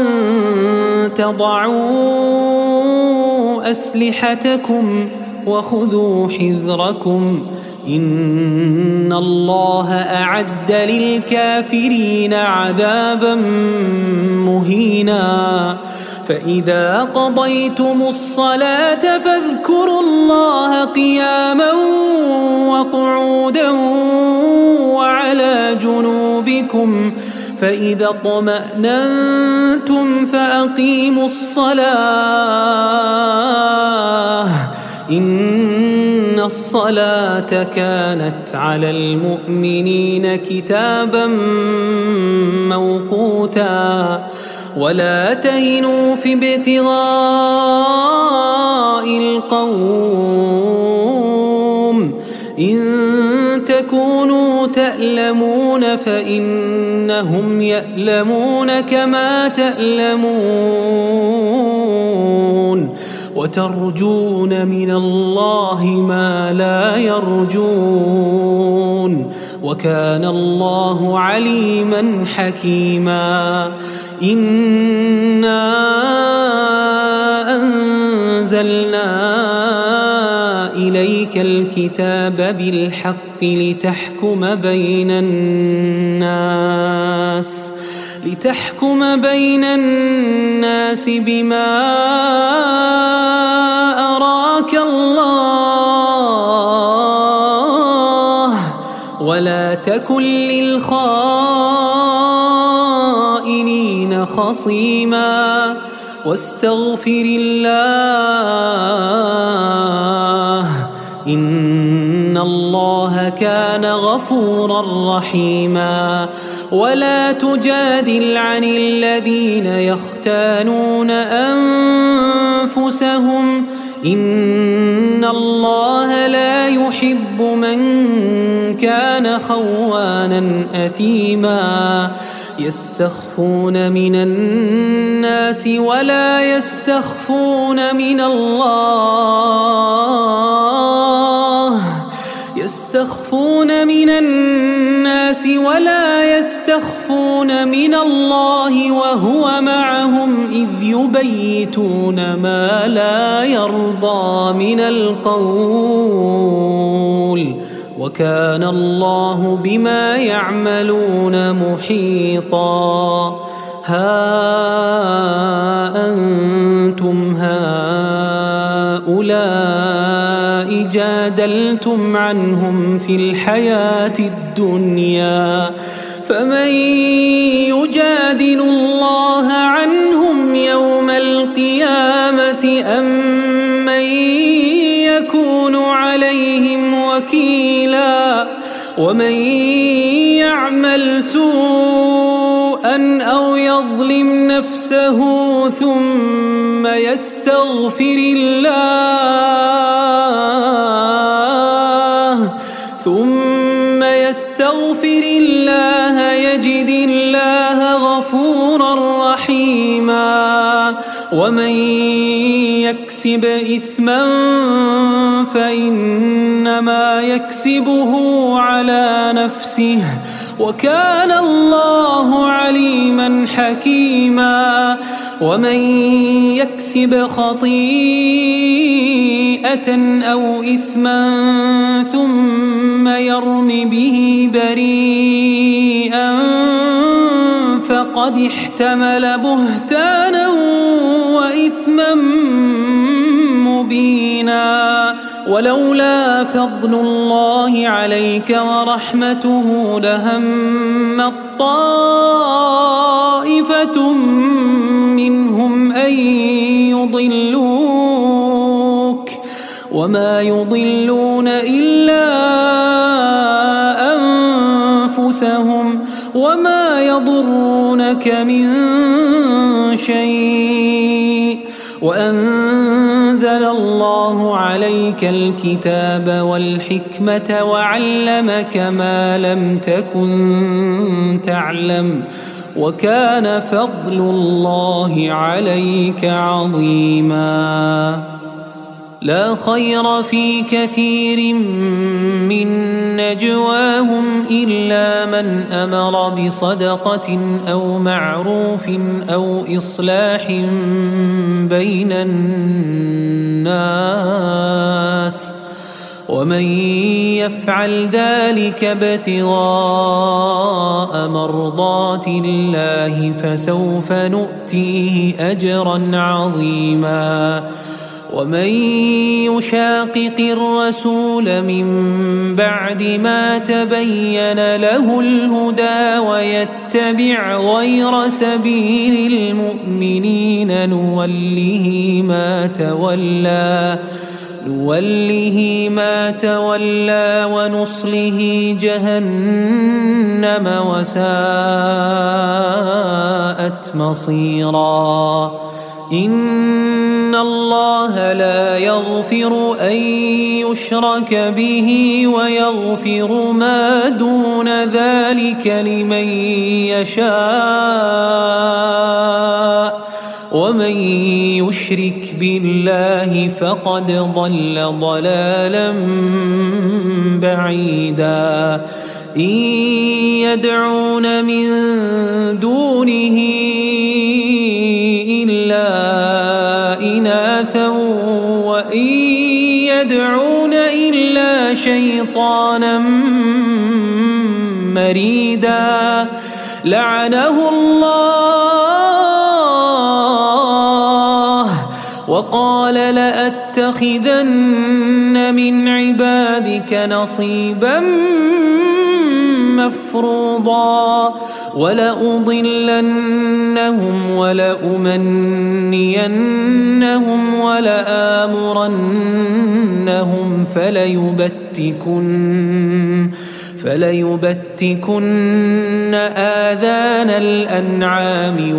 تضعوا أسلحتكم وخذوا حذركم، إن الله أعد للكافرين عذابا مهينا. فإذا قضيتم الصلاة فاذكروا الله قياما وقعودا وعلى جنوبكم، فإذا اطمأننتم فأقيموا الصلاة، إن الصلاة كانت على المؤمنين كتابا موقوتا. ولا تهنوا في ابتغاء القوم إن تكونوا تألمون فإنهم يألمون كما تألمون وترجون من الله ما لا يرجون وكان الله عليما حكيما إنا أنزلنا إليك الكتاب بالحق لتحكم بين الناس لتحكم بين الناس بما أراك الله ولا تكن للخائنين خصيما واستغفر الله إن الله كان غفورا رحيما ولا تجادل عن الذين يختانون أنفسهم إن الله لا يحب من كان خوانا أثيما يستخفون من الناس ولا يستخفون من الله يستخفون من الناس ولا يستخفون من الله وهو معهم إذ يبيتون ما لا يرضى من القول وكان الله بما يعملون محيطا ها أنتم هؤلاء جادلتم عنهم في الحياة الدنيا فمن يجادل الله عنهم يوم القيامة أم من يكون عليهم وكيلا ومن يعمل سوءا أو يظلم نفسه ثم يستغفر الله ثم يستغفر الله يجد الله غفورا رحيما ومن يكسب إثما فإنما يكسبه على نفسه وكان الله عليما حكيما ومن يكسب خطيئة أو إثما ثم يرم به بريئا فقد احتمل بهتانا وإثما مبينا ولولا فضل الله عليك ورحمته لهمت طائفة منهم أن يضلوك وما يضلون إلا أنفسهم وما يضرونك من شيء وأنزل الله عليك الكتاب والحكمة وعلمك ما لم تكن تعلم وكان فضل الله عليك عظيما لا خير في كثير من نجواهم إلا من أمر بصدقة أو معروف أو إصلاح بين الناس ومن يفعل ذلك ابتغاء مرضات الله فسوف نؤتيه أجرا عظيما ومن يشاقق الرسول من بعد ما تبين له الهدى ويتبع غير سبيل المؤمنين نوله ما تولى نوله ما تولى ونصله جهنم وساءت مصيرا إن الله لا يغفر أن يشرك به ويغفر ما دون ذلك لمن يشاء ومن يشرك بالله فقد ضل ضلالا بعيدا إن يدعون من دونه إلا إناثا وإن يدعون إلا شيطانا مريدا لعنه الله وقال لأتخذن من عبادك نصيبا مفروضا ولأضلنهم ولأمنينهم ولآمرنهم فليبتكن فليبتكن آذان الأنعام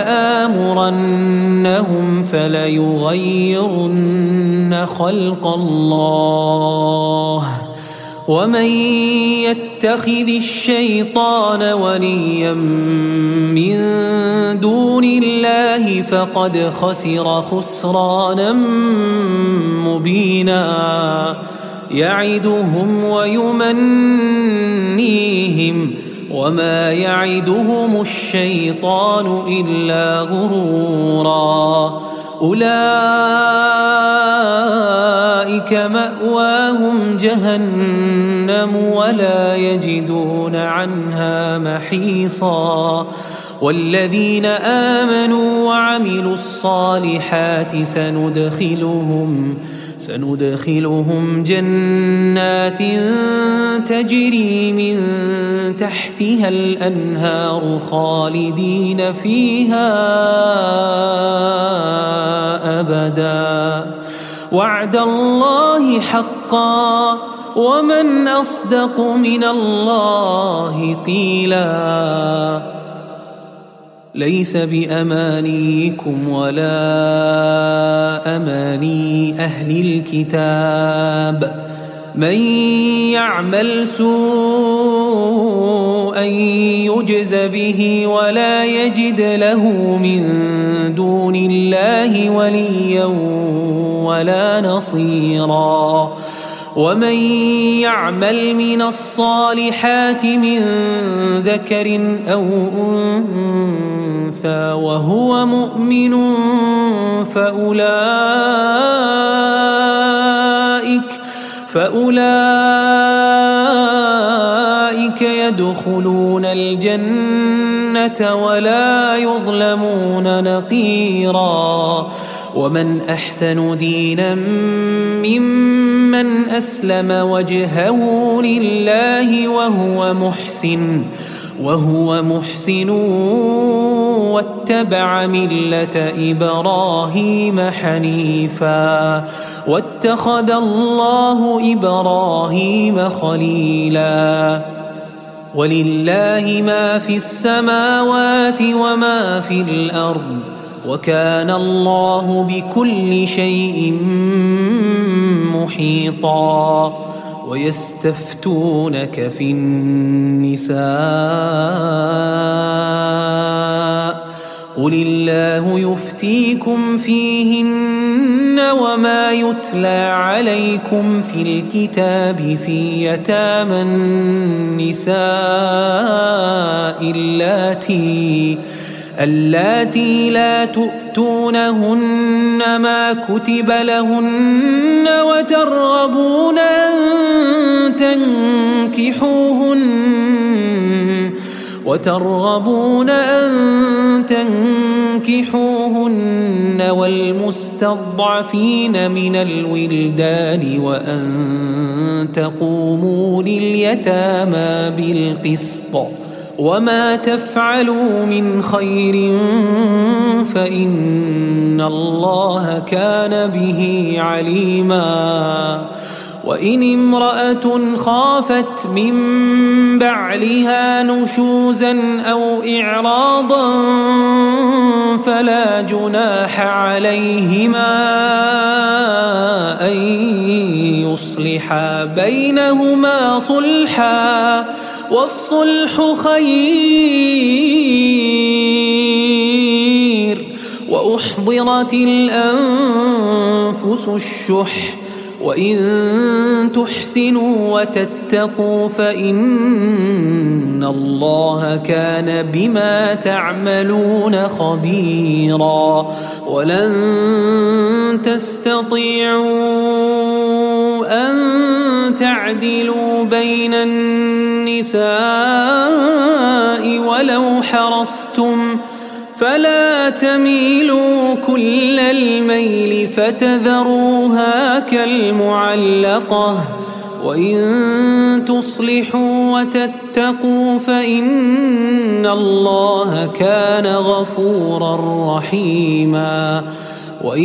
ولآمرنهم فليغيرن خلق الله ومن يتخذ الشيطان وليا من دون الله فقد خسر خسرانا مبينا يعدهم ويمنيهم وما يعدهم الشيطان إلا غرورا أولئك مأواهم جهنم ولا يجدون عنها محيصا والذين آمنوا وعملوا الصالحات سندخلهم سندخلهم جنات تجري من تحتها الأنهار خالدين فيها أبدا وعد الله حقا ومن أصدق من الله قيلا ليس بأمانيكم ولا أماني أهل الكتاب من يعمل سوءا يجز به ولا يجد له من دون الله وليا ولا نصيرا ومن يعمل من الصالحات من ذكر أو أنثى وهو مؤمن فأولئك فأولئك يدخلون الجنة ولا يظلمون نقيرا ومن أحسن دينا ممن أسلم وجهه لله وهو محسن وهو محسن واتبع ملة إبراهيم حنيفا واتخذ الله إبراهيم خليلا ولله ما في السماوات وما في الأرض وكان الله بكل شيء محيطا ويستفتونك في النساء قل الله يفتيكم فيهن وما يتلى عليكم في الكتاب في يتامى النساء اللاتي اللاتي لا تؤتونهن ما كتب لهن وترغبون أن تنكحوهن وترغبون أن تنكحوهن والمستضعفين من الولدان وأن تقوموا لليتامى بالقسط وما تفعلوا من خير فإن الله كان به عليما. وإن امرأة خافت من بعلها نشوزا أو إعراضا فلا جناح عليهما أن يصلحا بينهما صلحا، والصلح خير. وأحضرت الأنفس الشح وإن تحسنوا وتتقوا فإن الله كان بما تعملون خبيرا. ولن تستطيعوا أن تعدلوا بين النساء ولو حرصتم، فلا تميلوا كل الميل فتذروها كالمعلقة. وإن تصلحوا وتتقوا فإن الله كان غفورا رحيما. وإن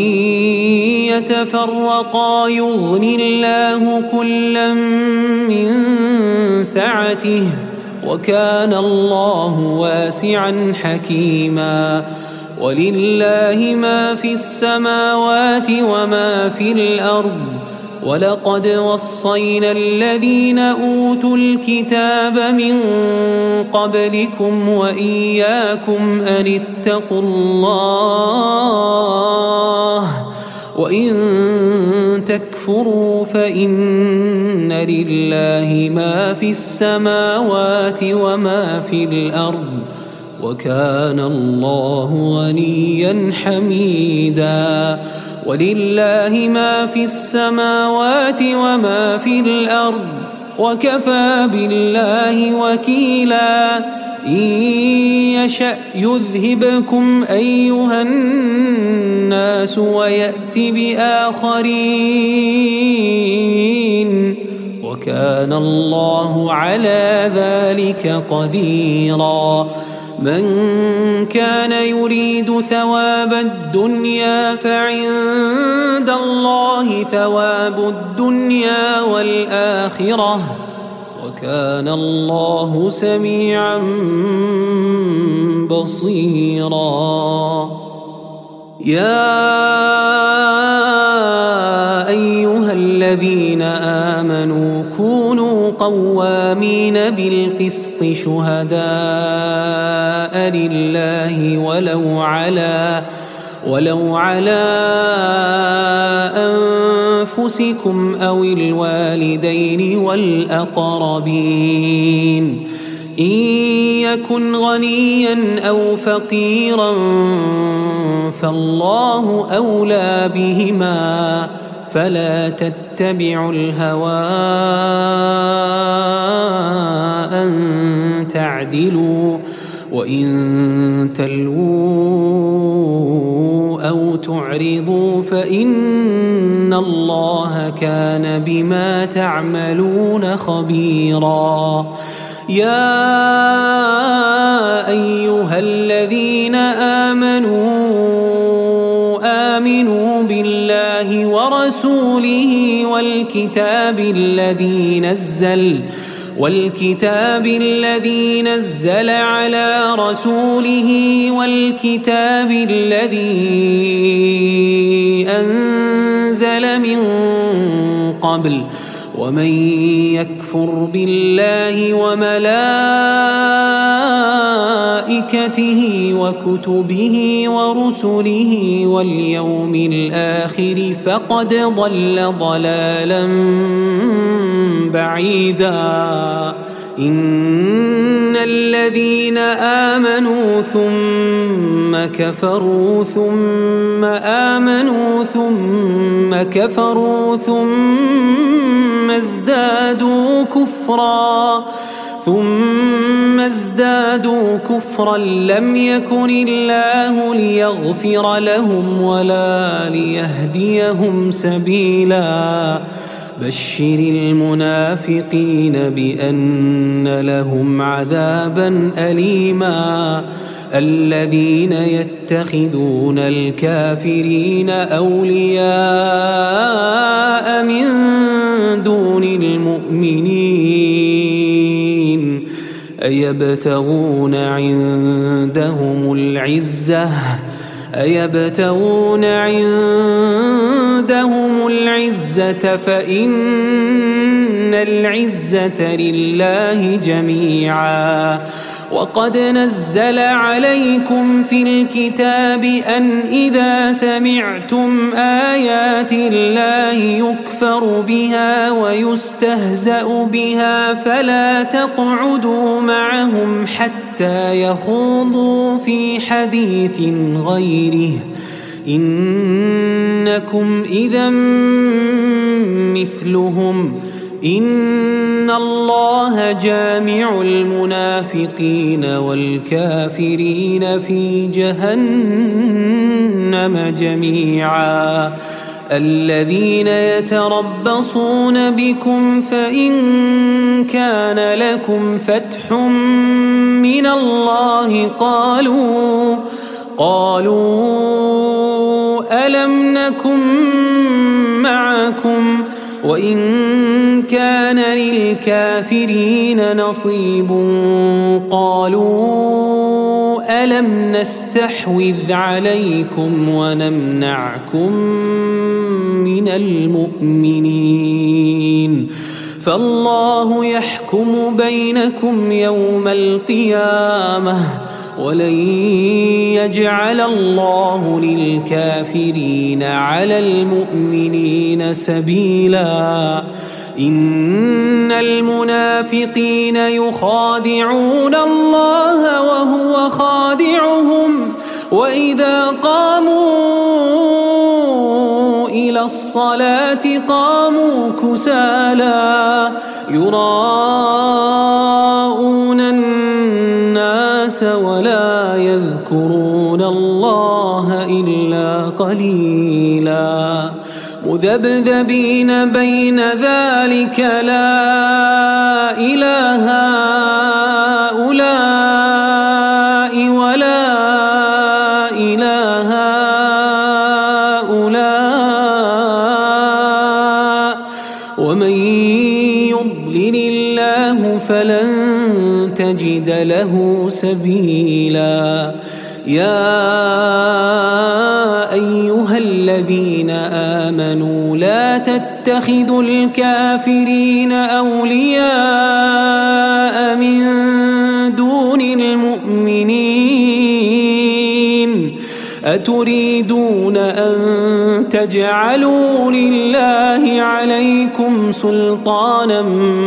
يتفرقا يغن الله كلا من سعته وكان الله واسعا حكيما. ولله ما في السماوات وما في الأرض. ولقد وصينا الذين أوتوا الكتاب من قبلكم وإياكم أن اتقوا الله وإن تكفروا فإن لله ما في السماوات وما في الأرض وكان الله غنيا حميدا. ولله ما في السماوات وما في الأرض وكفى بالله وكيلا. إن يشأ يذهبكم أيها الناس ويأت بآخرين وكان الله على ذلك قديرا. من كان يريد ثواب الدنيا فعند الله ثواب الدنيا والآخرة وكان الله سميعا بصيرا. يا أيها الذين آمنوا كونوا قوامين بالقسط شهداء لله ولو على ولو على أنفسكم أو الوالدين والأقربين. إن يكن غنيا أو فقيرا فالله أولى بهما فلا تتبعوا الهوى أن تعدلوا وإن تلووا أو تعرضوا فإن الله كان بما تعملون خبيرا. يا أيها الذين آمنوا آمنوا بالله ورسوله والكتاب الذي نزل والكتاب الذي نزل على رسوله والكتاب الذي أنزل من قبل ومن يكفر بالله وملائكته وكتبه ورسله واليوم الآخر فقد ضل ضلالا بعيدا. إن الذين آمنوا ثم كفروا ثم آمنوا ثم كفروا ثم ازدادوا كفرا ثم ازدادوا كفرا لم يكن الله ليغفر لهم ولا ليهديهم سبيلا. بشر المنافقين بأن لهم عذابا أليما الذين يتخذون الكافرين أولياء من دون المؤمنين أيبتغون عندهم العزة أيبتغون عندهم العزة فإن العزة لله جميعا وقد نزل عليكم في الكتاب أن إذا سمعتم آيات الله يكفر بها ويستهزأ بها فلا تقعدوا معهم حتى يخوضوا في حديث غيره إنكم إذا مثلهم إن الله جامع المنافقين والكافرين في جهنم جميعا الذين يتربصون بكم فإن كان لكم فتح من الله قالوا قالوا ألم نكن معكم وإن كان للكافرين نصيب قالوا ألم نستحوذ عليكم ونمنعكم من المؤمنين فالله يحكم بينكم يوم القيامة ولن يجعل الله للكافرين على المؤمنين سبيلا إن المنافقين يخادعون الله وهو خادعهم وإذا قاموا إلى الصلاة قاموا كسالى يراءون الناس ولا يذكرون الله إلا قليلا مذبذبين بين ذلك لا إله هؤلاء ولا إله هؤلاء ومن يضلل الله فلن تجد له سبيلا يا أيها الذين آمنوا لا تتخذوا الكافرين أولياء من دون المؤمنين أتريدون أن تجعلوا لله عليكم سلطانا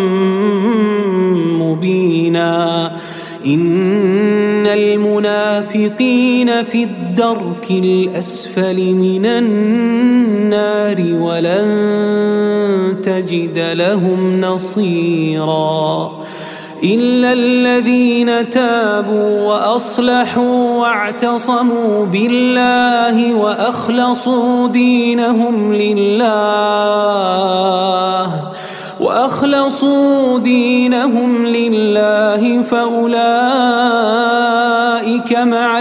مبينا إن المنافقين في الدرك الأسفل من النار ولن تجد لهم نصيرا إلا الذين تابوا وأصلحوا واعتصموا بالله وأخلصوا دينهم لله وأخلصوا دينهم لله فأولئك مع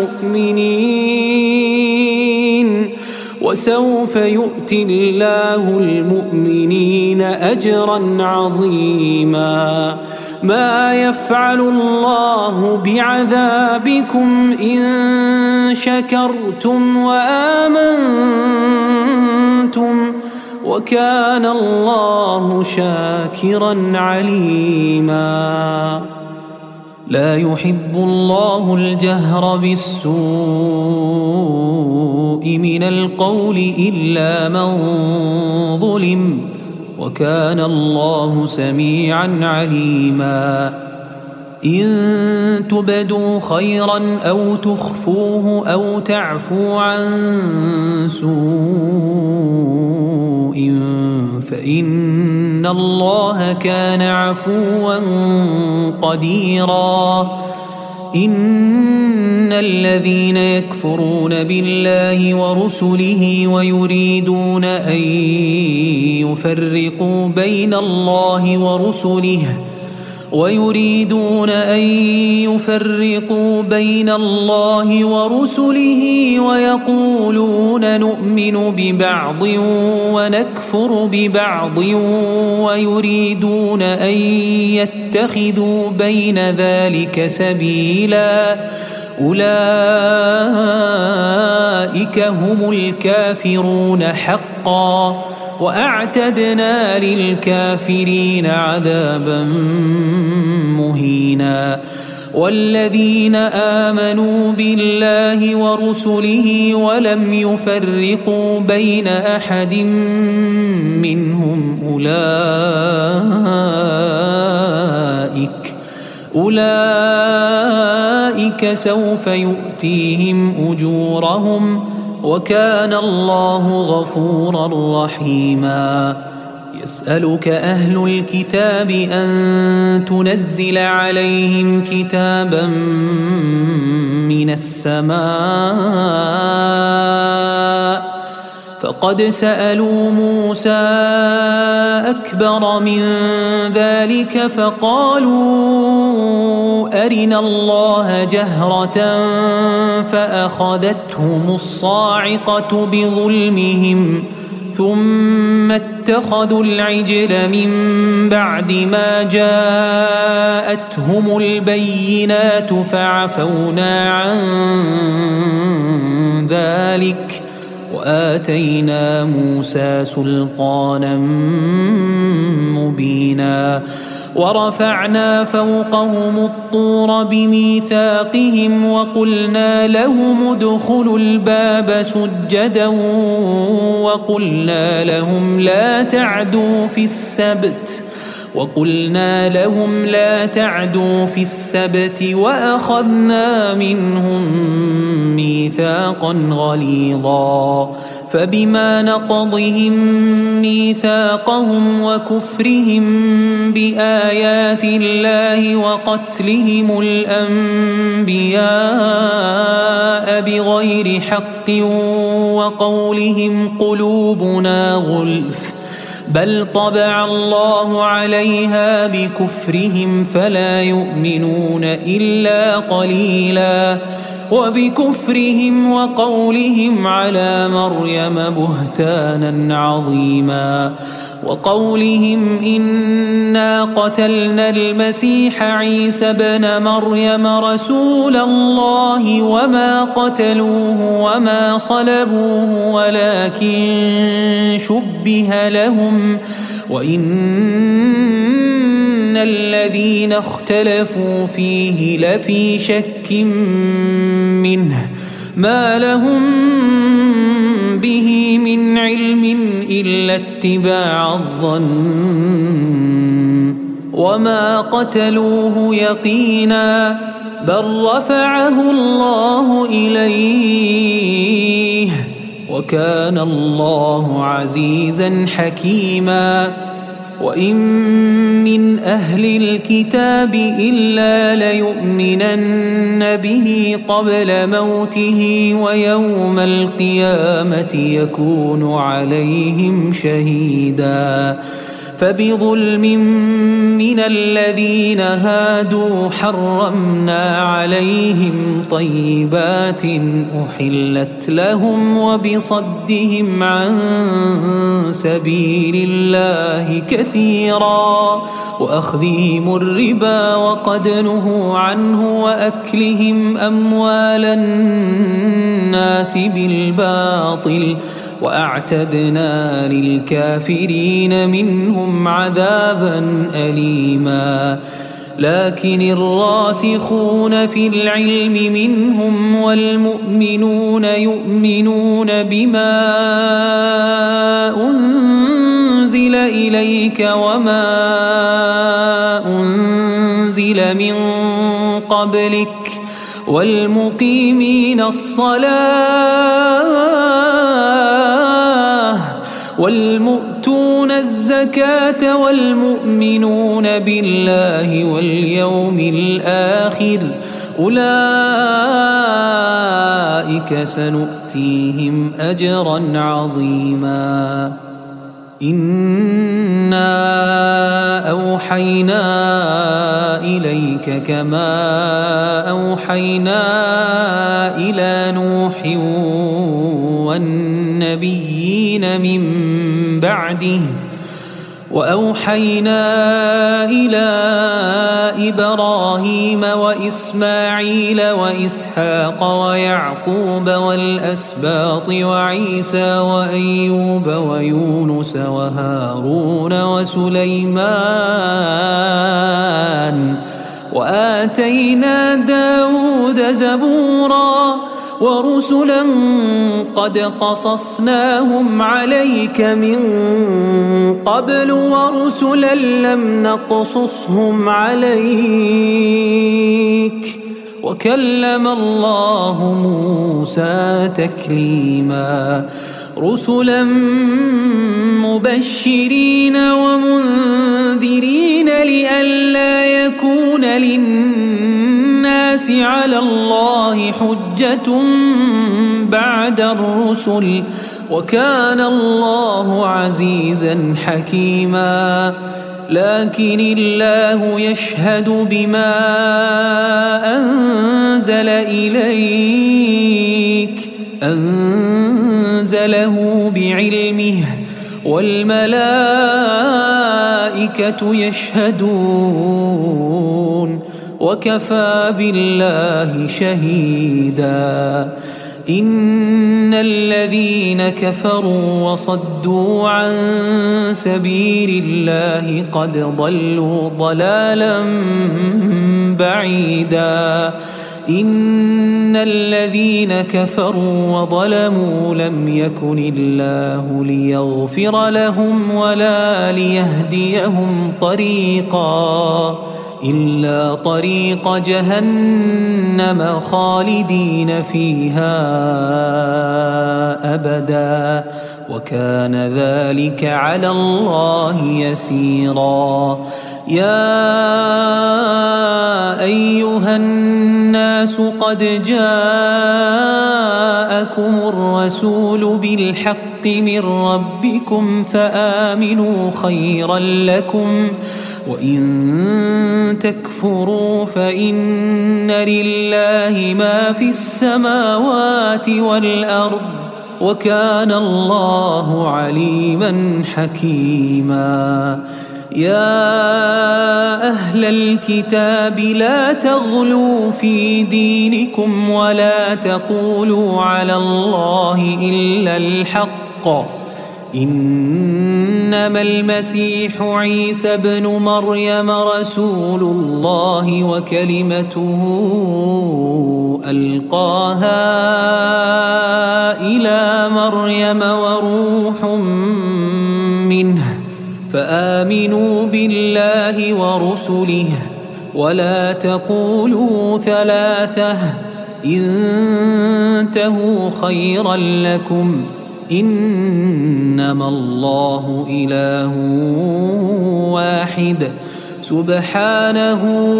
المؤمنين وسوف يؤتي الله المؤمنين أجرا عظيما ما يفعل الله بعذابكم إن شكرتم وآمنتم وكان الله شاكرا عليما لا يحب الله الجهر بالسوء من القول إلا من ظلم وكان الله سميعا عليما إن تبدوا خيرا أو تخفوه أو تعفو عن سوء فإن الله كان عفوا قديرا إن الذين يكفرون بالله ورسله ويريدون أن يفرقوا بين الله ورسله ويريدون أن يفرقوا بين الله ورسله ويقولون نؤمن ببعض ونكفر ببعض ويريدون أن يتخذوا بين ذلك سبيلا أولئك هم الكافرون حقا وأعتدنا للكافرين عذابا مهينا والذين آمنوا بالله ورسله ولم يفرقوا بين أحد منهم أولئك أولئك سوف يؤتيهم أجورهم وكان الله غفورا رحيما يسألك أهل الكتاب أن تنزل عليهم كتابا من السماء فقد سألوا موسى أكبر من ذلك فقالوا أرنا الله جهرة فأخذتهم الصاعقة بظلمهم ثم اتخذوا العجل من بعد ما جاءتهم البينات فعفونا عن ذلك وآتينا موسى سلطانا مبينا ورفعنا فوقهم الطور بميثاقهم وقلنا لهم ادخلوا الباب سجدا وقلنا لهم لا تعدوا في السبت وقلنا لهم لا تعدوا في السبت وأخذنا منهم ميثاقا غليظا فبما نقضهم ميثاقهم وكفرهم بآيات الله وقتلهم الأنبياء بغير حق وقولهم قلوبنا غلف بل طبع الله عليها بكفرهم فلا يؤمنون إلا قليلا وبكفرهم وقولهم على مريم بهتانا عظيما وقولهم إنا قتلنا المسيح عيسى ابن مريم رسول الله وما قتلوه وما صلبوه ولكن شبه لهم وإن الذين اختلفوا فيه لفي شك منه ما لهم به من علم إلا اتباع الظن وما قتلوه يقينا بل رفعه الله إليه وكان الله عزيزا حكيما وإن من أهل الكتاب إلا ليؤمنن به قبل موته ويوم القيامة يكون عليهم شهيدا فبظلم من الذين هادوا حرمنا عليهم طيبات أحلت لهم وبصدهم عن سبيل الله كثيرا وأخذهم الربا وقد نهوا عنه وأكلهم أموال الناس بالباطل وأعتدنا للكافرين منهم عذابا أليما لكن الراسخون في العلم منهم والمؤمنون يؤمنون بما أنزل إليك وما أنزل من قبلك والمقيمين الصلاة والمؤتون الزكاة والمؤمنون بالله واليوم الآخر أولئك أولئك سنؤتيهم أجرا عظيما إنا أوحينا إليك كما أوحينا إلى نوح والنبيين من بعده وأوحينا إلى إبراهيم وإسماعيل وإسحاق ويعقوب والأسباط وعيسى وأيوب ويونس وهارون وسليمان وآتينا داود زبورا ورسلا قد قصصناهم عليك من قبل ورسلا لم نقصصهم عليك وكلم الله موسى تكليما رسلا مبشرين ومنذرين لئلا يكون للناس على الله حجة بعد الرسل وكان الله عزيزا حكيما لكن الله يشهد بما أنزل إليك أنزله بعلمه والملائكة يشهدون وكفى بالله شهيدا إن الذين كفروا وصدوا عن سبيل الله قد ضلوا ضلالا بعيدا إن الذين كفروا وظلموا لم يكن الله ليغفر لهم ولا ليهديهم طريقا إلا طريق جهنم خالدين فيها أبدا وكان ذلك على الله يسيرا يا أيها الناس قد جاءكم الرسول بالحق من ربكم فآمنوا خيرا لكم وإن تكفروا فإن لله ما في السماوات والأرض وكان الله عليما حكيما يا أهل الكتاب لا تغلوا في دينكم ولا تقولوا على الله إلا الحق إنما المسيح عيسى ابن مريم رسول الله وكلمته ألقاها إلى مريم وروح منه فآمنوا بالله ورسله ولا تقولوا ثلاثة انتهوا خيرا لكم إنما الله إله واحد سبحانه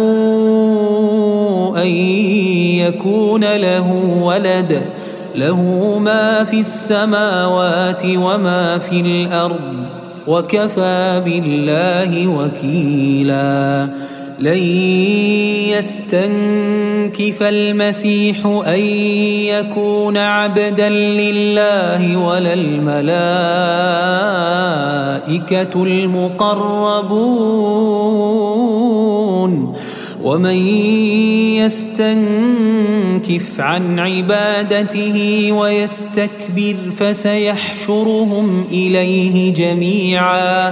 أن يكون له ولد له ما في السماوات وما في الأرض وكفى بالله وكيلا لن يستنكف المسيح أن يكون عبدا لله ولا الملائكة المقربون ومن يستنكف عن عبادته ويستكبر فسيحشرهم إليه جميعا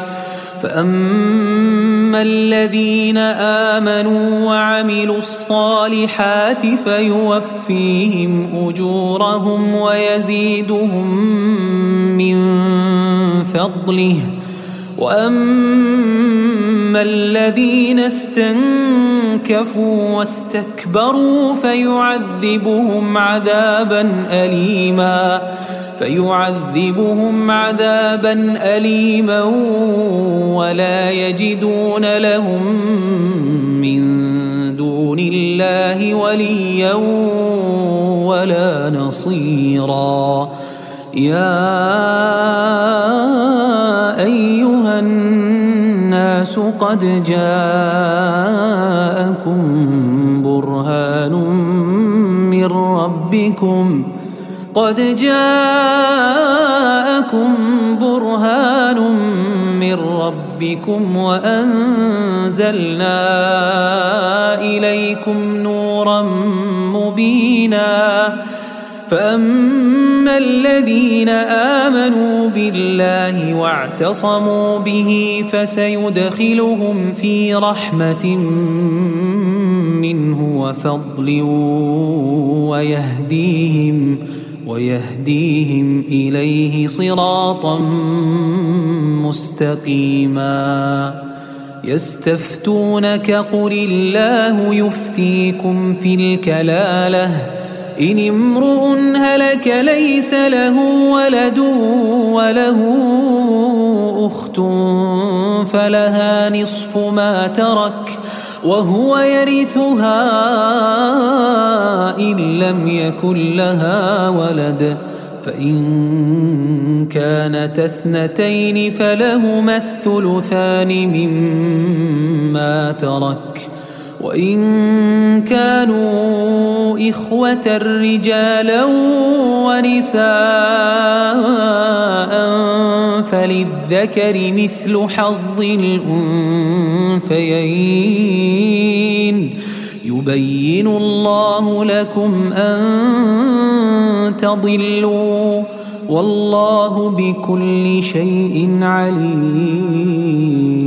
فأما الذين آمنوا وعملوا الصالحات فيوفيهم أجورهم ويزيدهم من فضله وأما الذين استنكفوا واستكبروا فيعذبهم عذابا أليما فيعذبهم عذابا أليما ولا يجدون لهم من دون الله وليا ولا نصيرا. يا أيها الناس قد جاءكم برهان من ربكم قد جاءكم برهان من ربكم وأنزلنا إليكم نورا مبينا. فأما الذين آمنوا بالله واعتصموا به فسيدخلهم في رحمة منه وفضل ويهديهم ويهديهم إليه صراطا مستقيما. يستفتونك قل الله يفتيكم في الكلالة إن امرؤ هلك ليس له ولد وله أخت فلها نصف ما ترك وهو يرثها إن لم يكن لها ولد فإن كانت اثنتين فلهما الثلثان مما ترك وإن كانوا إخوة رجالا ونساء فللذكر مثل حظ الأنثيين. يبين الله لكم أن تضلوا والله بكل شيء عليم.